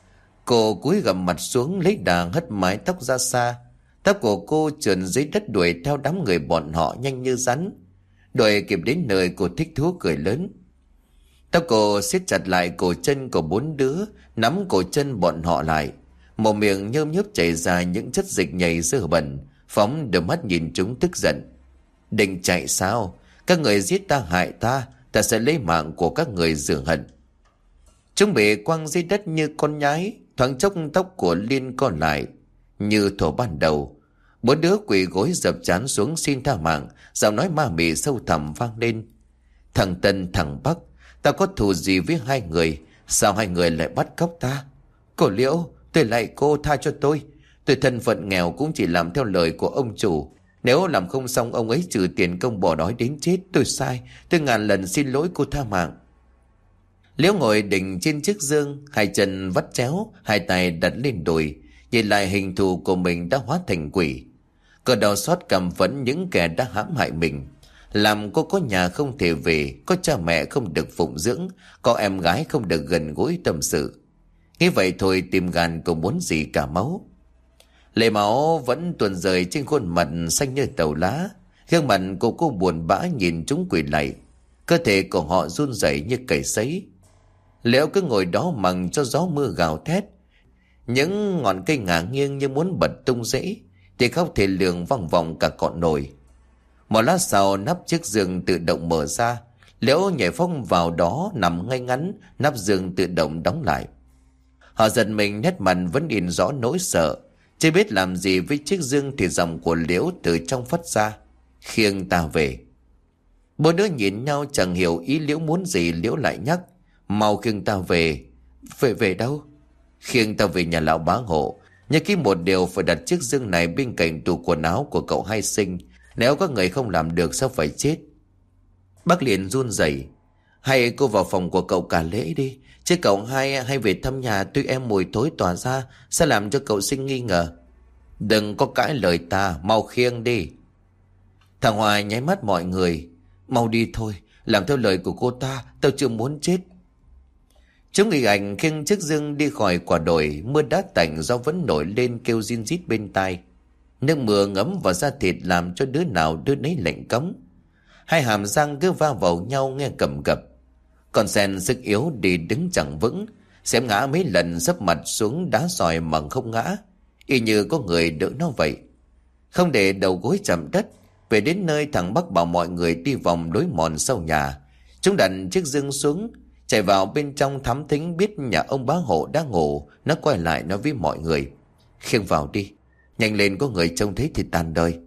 Cô cúi gằm mặt xuống, lấy đà hất mái tóc ra xa. Tóc của cô trườn dưới đất đuổi theo đám người bọn họ nhanh như rắn. Đuổi kịp đến nơi, cô thích thú cười lớn. Tóc cô siết chặt lại cổ chân của bốn đứa, nắm cổ chân bọn họ lại. Một miệng nhơm nhớp chảy ra những chất dịch nhầy dơ bẩn, phóng đôi mắt nhìn chúng tức giận. Định chạy sao? Các người giết ta, hại ta, ta sẽ lấy mạng của các người rửa hận. Chúng bị quăng dưới đất như con nhái. Thoáng chốc tóc của Liên còn lại như thổ ban đầu. Bốn đứa quỳ gối dập trán xuống xin tha mạng. Giọng nói ma mị sâu thẳm vang lên: thằng Tân, thằng Bắc, ta có thù gì với hai người? Sao hai người lại bắt cóc ta? Cô Liễu, tôi lạy cô tha cho tôi. Tôi thân phận nghèo cũng chỉ làm theo lời của ông chủ. Nếu làm không xong ông ấy trừ tiền công bỏ đói đến chết. Tôi sai, tôi ngàn lần xin lỗi cô, tha mạng. Liễu ngồi đỉnh trên chiếc dương, hai chân vắt chéo, hai tay đặt lên đùi, nhìn lại hình thù của mình đã hóa thành quỷ. Cô đau xót cảm phẫn những kẻ đã hãm hại mình, làm cô có nhà không thể về, có cha mẹ không được phụng dưỡng, có em gái không được gần gũi tâm sự. Nghĩ vậy thôi, tim gan cô muốn gì cả máu. Lệ máu vẫn tuôn rơi trên khuôn mặt xanh như tàu lá. Gương mặt của cô buồn bã nhìn chúng quỳ lạy. Cơ thể của họ run rẩy như cầy sấy. Liễu cứ ngồi đó mặc cho gió mưa gào thét. Những ngọn cây ngả nghiêng như muốn bật tung rễ. Tiếng khóc thê lương vang vọng cả cọn nồi. Một lát sau, nắp chiếc giường tự động mở ra. Liễu nhảy phóc vào đó nằm ngay ngắn. Nắp giường tự động đóng lại. Họ giật mình, nét mặt vẫn in rõ nỗi sợ. Chưa biết làm gì với chiếc giường thì giọng của Liễu từ trong phát ra: khiêng ta về. Bốn đứa nhìn nhau chẳng hiểu ý Liễu muốn gì. Liễu lại nhắc: mau khiêng ta về. Về về đâu? Khiêng ta về nhà lão bá hộ. Nhớ kỹ một điều, phải đặt chiếc giường này bên cạnh tủ quần áo của cậu hai sinh. Nếu các người không làm được sao phải chết? Bác liền run rẩy: hay cô vào phòng của cậu cả lễ đi, chứ cậu hai hay về thăm nhà tuy em mùi tối tỏa ra sẽ làm cho cậu sinh nghi ngờ. Đừng có cãi lời ta, mau khiêng đi. Thằng Hoài nháy mắt mọi người: mau đi thôi, làm theo lời của cô ta, tao chưa muốn chết. Chúng nghỉ ảnh khiêng chiếc giường đi khỏi quả đồi. Mưa đã tạnh, gió vẫn nổi lên kêu rin rít bên tai. Nước mưa ngấm vào da thịt làm cho đứa nào đứa nấy lạnh cống. Hai hàm răng cứ va vào nhau nghe cầm cập. Con sen sức yếu đi đứng chẳng vững, xém ngã mấy lần sấp mặt xuống đá sỏi mà không ngã, y như có người đỡ nó vậy. Không để đầu gối chạm đất, về đến nơi thằng Bắc bảo mọi người đi vòng lối mòn sau nhà. Chúng đặt chiếc giường xuống, chạy vào bên trong thám thính biết nhà ông bá hộ đang ngủ. Nó quay lại nói với mọi người: khiêng vào đi, nhanh lên, có người trông thấy thì tàn đời.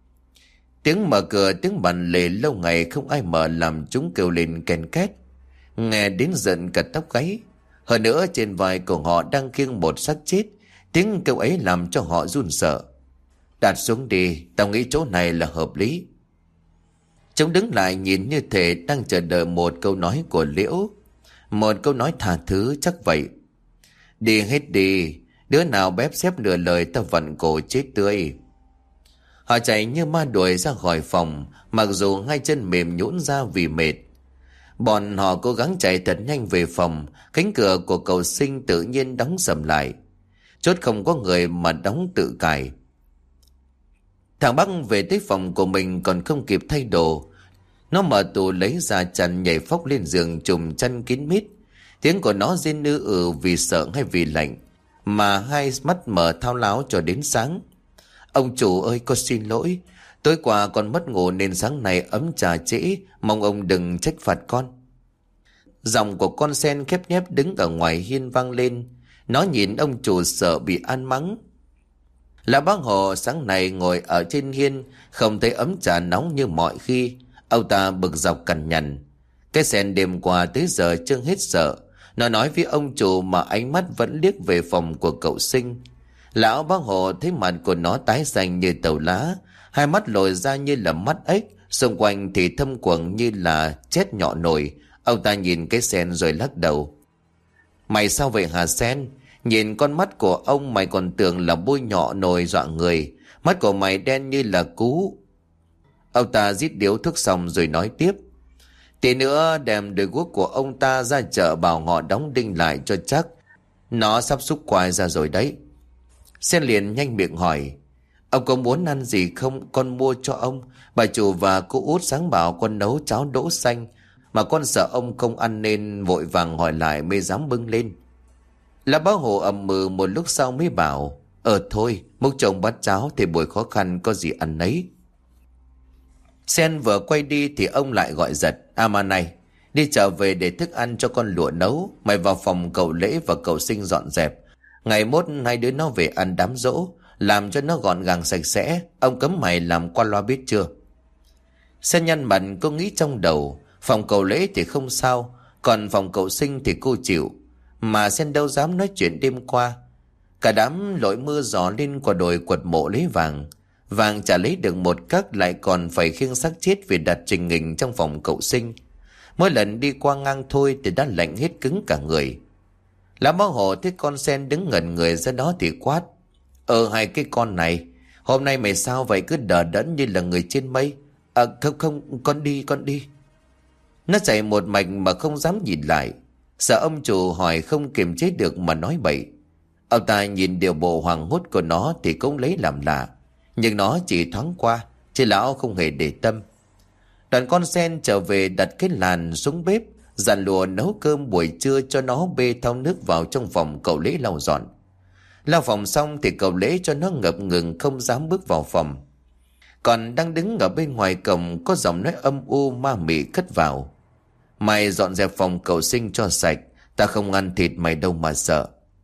Tiếng mở cửa, tiếng bàn lề lâu ngày không ai mở làm chúng kêu lên ken két, nghe đến giận cả tóc gáy. Hơn nữa trên vai của họ đang khiêng một xác chết. Tiếng kêu ấy làm cho họ run sợ. Đặt xuống đi, tao nghĩ chỗ này là hợp lý. Chúng đứng lại nhìn như thể đang chờ đợi một câu nói của Liễu. Một câu nói tha thứ chắc vậy. Đi hết đi, đứa nào bép xép nửa lời ta vặn cổ chết tươi. Họ chạy như ma đuổi ra khỏi phòng, mặc dù hai chân mềm nhũn ra vì mệt. Bọn họ cố gắng chạy thật nhanh về phòng. Cánh cửa của cầu sinh tự nhiên đóng sầm lại. Chốt không có người mà đóng tự cài. Thằng Bắc về tới phòng của mình còn không kịp thay đồ. Nó mở tủ lấy ra chăn nhảy phóc lên giường trùm chăn kín mít. Tiếng của nó rên ư ừ vì sợ hay vì lạnh, mà hai mắt mở thao láo cho đến sáng. Ông chủ ơi, con xin lỗi. Tối qua con mất ngủ nên sáng nay ấm trà trễ, mong ông đừng trách phạt con. Giọng của con sen khép nép đứng ở ngoài hiên vang lên. Nó nhìn ông chủ sợ bị ăn mắng. Là bác Hồ sáng nay ngồi ở trên hiên, không thấy ấm trà nóng như mọi khi. Ông ta bực dọc cằn nhằn. Cái sen đêm qua tới giờ chưa hết sợ. Nó nói với ông chủ mà ánh mắt vẫn liếc về phòng của cậu Sinh. Lão bác Hồ thấy mặt của nó tái xanh như tàu lá, hai mắt lồi ra như là mắt ếch, xung quanh thì thâm quầng như là chết nhọ nổi. Ông ta nhìn cái sen rồi lắc đầu. Mày sao vậy hả Sen? Nhìn con mắt của ông mày còn tưởng là bôi nhọ nồi dọa người. Mắt của mày đen như là cú. Ông ta rít điếu thuốc xong rồi nói tiếp. Tí nữa đem đôi guốc của ông ta ra chợ bảo họ đóng đinh lại cho chắc. Nó sắp xúc quai ra rồi đấy. Sen liền nhanh miệng hỏi. Ông có muốn ăn gì không? Con mua cho ông. Bà chủ và cô út sáng bảo con nấu cháo đỗ xanh, mà con sợ ông không ăn nên vội vàng hỏi lại mới dám bưng lên. Lá Bá Hồ ậm mừ một lúc sau mới bảo. Ờ thôi, múc chồng bát cháo thì buổi khó khăn có gì ăn nấy. Sen vừa quay đi thì ông lại gọi giật. À mà này, đi chợ về để thức ăn cho con Lụa nấu. Mày vào phòng cậu Lễ và cậu Sinh dọn dẹp. Ngày mốt hai đứa nó về ăn đám giỗ, làm cho nó gọn gàng sạch sẽ. Ông cấm mày làm qua loa biết chưa? Sen nhăn mặt, cô nghĩ trong đầu. Phòng cậu Lễ thì không sao, còn phòng cậu Sinh thì cô chịu. Mà Sen đâu dám nói chuyện đêm qua. Cả đám lội mưa gió lên quả đồi quật mộ lấy vàng. Vàng chả lấy được một cắc, lại còn phải khiêng xác chết về đặt trình nghình trong phòng cậu Sinh. Mỗi lần đi qua ngang thôi thì đã lạnh hết cứng cả người. Lá Bá Hồ thấy con Sen đứng ngẩn người ra đó thì quát. Ờ hai cái con này, hôm nay mày sao vậy, cứ đờ đẫn như là người trên mây. À không không, con đi con đi. Nó chạy một mạch mà không dám nhìn lại, sợ ông chủ hỏi không kiềm chế được mà nói bậy. Ông ta nhìn điều bộ hoảng hốt của nó thì cũng lấy làm lạ, nhưng nó chỉ thoáng qua, chứ lão không hề để tâm. Đoàn con Sen trở về đặt cái làn xuống bếp, dàn lùa nấu cơm buổi trưa cho nó bê thau nước vào trong phòng cậu Lễ lau dọn. Lau phòng xong thì cậu Lễ cho nó ngập ngừng không dám bước vào phòng. Còn đang đứng ở bên ngoài cổng, có giọng nói âm u ma mị cất vào. Mày dọn dẹp phòng cậu Sinh cho sạch, ta không ăn thịt mày đâu mà sợ.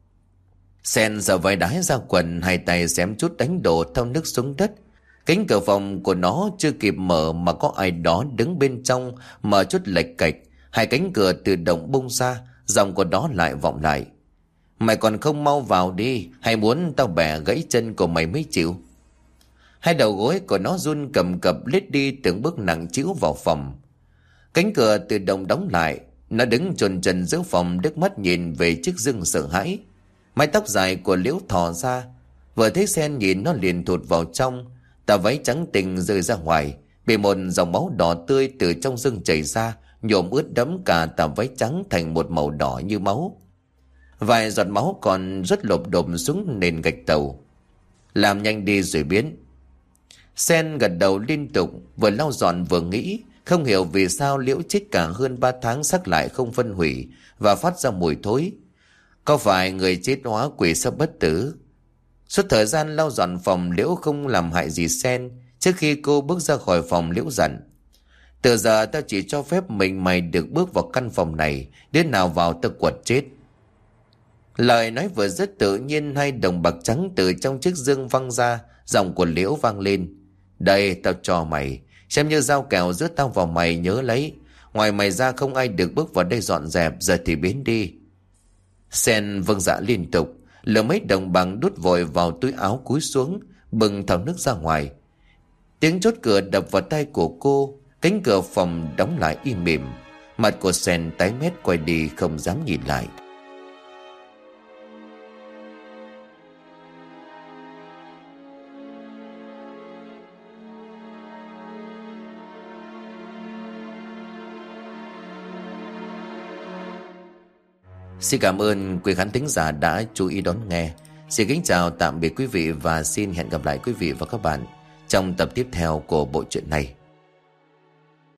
Sen giờ vai đái ra quần, hai tay xém chút đánh đổ thau nước xuống đất. Cánh cửa phòng của nó chưa kịp mở mà có ai đó đứng bên trong mở chút lệch cạch. Hai cánh cửa tự động bung ra, giọng của nó lại vọng lại. Mày còn không mau vào đi, hay muốn tao bẻ gãy chân của mày mới chịu? Hai đầu gối của nó run cầm cập lết đi từng bước nặng trĩu vào phòng. Cánh cửa tự động đóng lại. Nó đứng chồn chần giữa phòng, đứt mắt nhìn về chiếc giường sợ hãi. Mái tóc dài của Liễu thò ra, vừa thấy Sen nhìn nó liền thụt vào trong. Tà váy trắng tinh rơi ra ngoài, bị một dòng máu đỏ tươi từ trong giường chảy ra, nhuộm ướt đẫm cả tà váy trắng thành một màu đỏ như máu. Vài giọt máu còn rớt lộp độp xuống nền gạch tàu. Làm nhanh đi rồi biến. Sen gật đầu liên tục, vừa lau dọn vừa nghĩ. Không hiểu vì sao Liễu chết cả hơn ba tháng xác lại không phân hủy và phát ra mùi thối. Có phải người chết hóa quỷ sắp bất tử? Suốt thời gian lau dọn phòng, Liễu không làm hại gì Sen. Trước khi cô bước ra khỏi phòng, Liễu dặn. Từ giờ tao chỉ cho phép mình mày được bước vào căn phòng này, đến nào vào tao quật chết. Lời nói vừa dứt tự nhiên hai đồng bạc trắng từ trong chiếc giường văng ra, giọng của Liễu vang lên. Đây tao cho mày, xem như giao kèo giữa tao và mày, nhớ lấy. Ngoài mày ra không ai được bước vào đây dọn dẹp, giờ thì biến đi. Sen vâng dạ liên tục, lỡ mấy đồng bằng đút vội vào túi áo cúi xuống, bừng thau nước ra ngoài. Tiếng chốt cửa đập vào tay của cô, cánh cửa phòng đóng lại im mỉm. Mặt của Sen tái mét, quay đi không dám nhìn lại. Xin cảm ơn quý khán thính giả đã chú ý đón nghe. Xin kính chào tạm biệt quý vị và xin hẹn gặp lại quý vị và các bạn trong tập tiếp theo của bộ truyện này.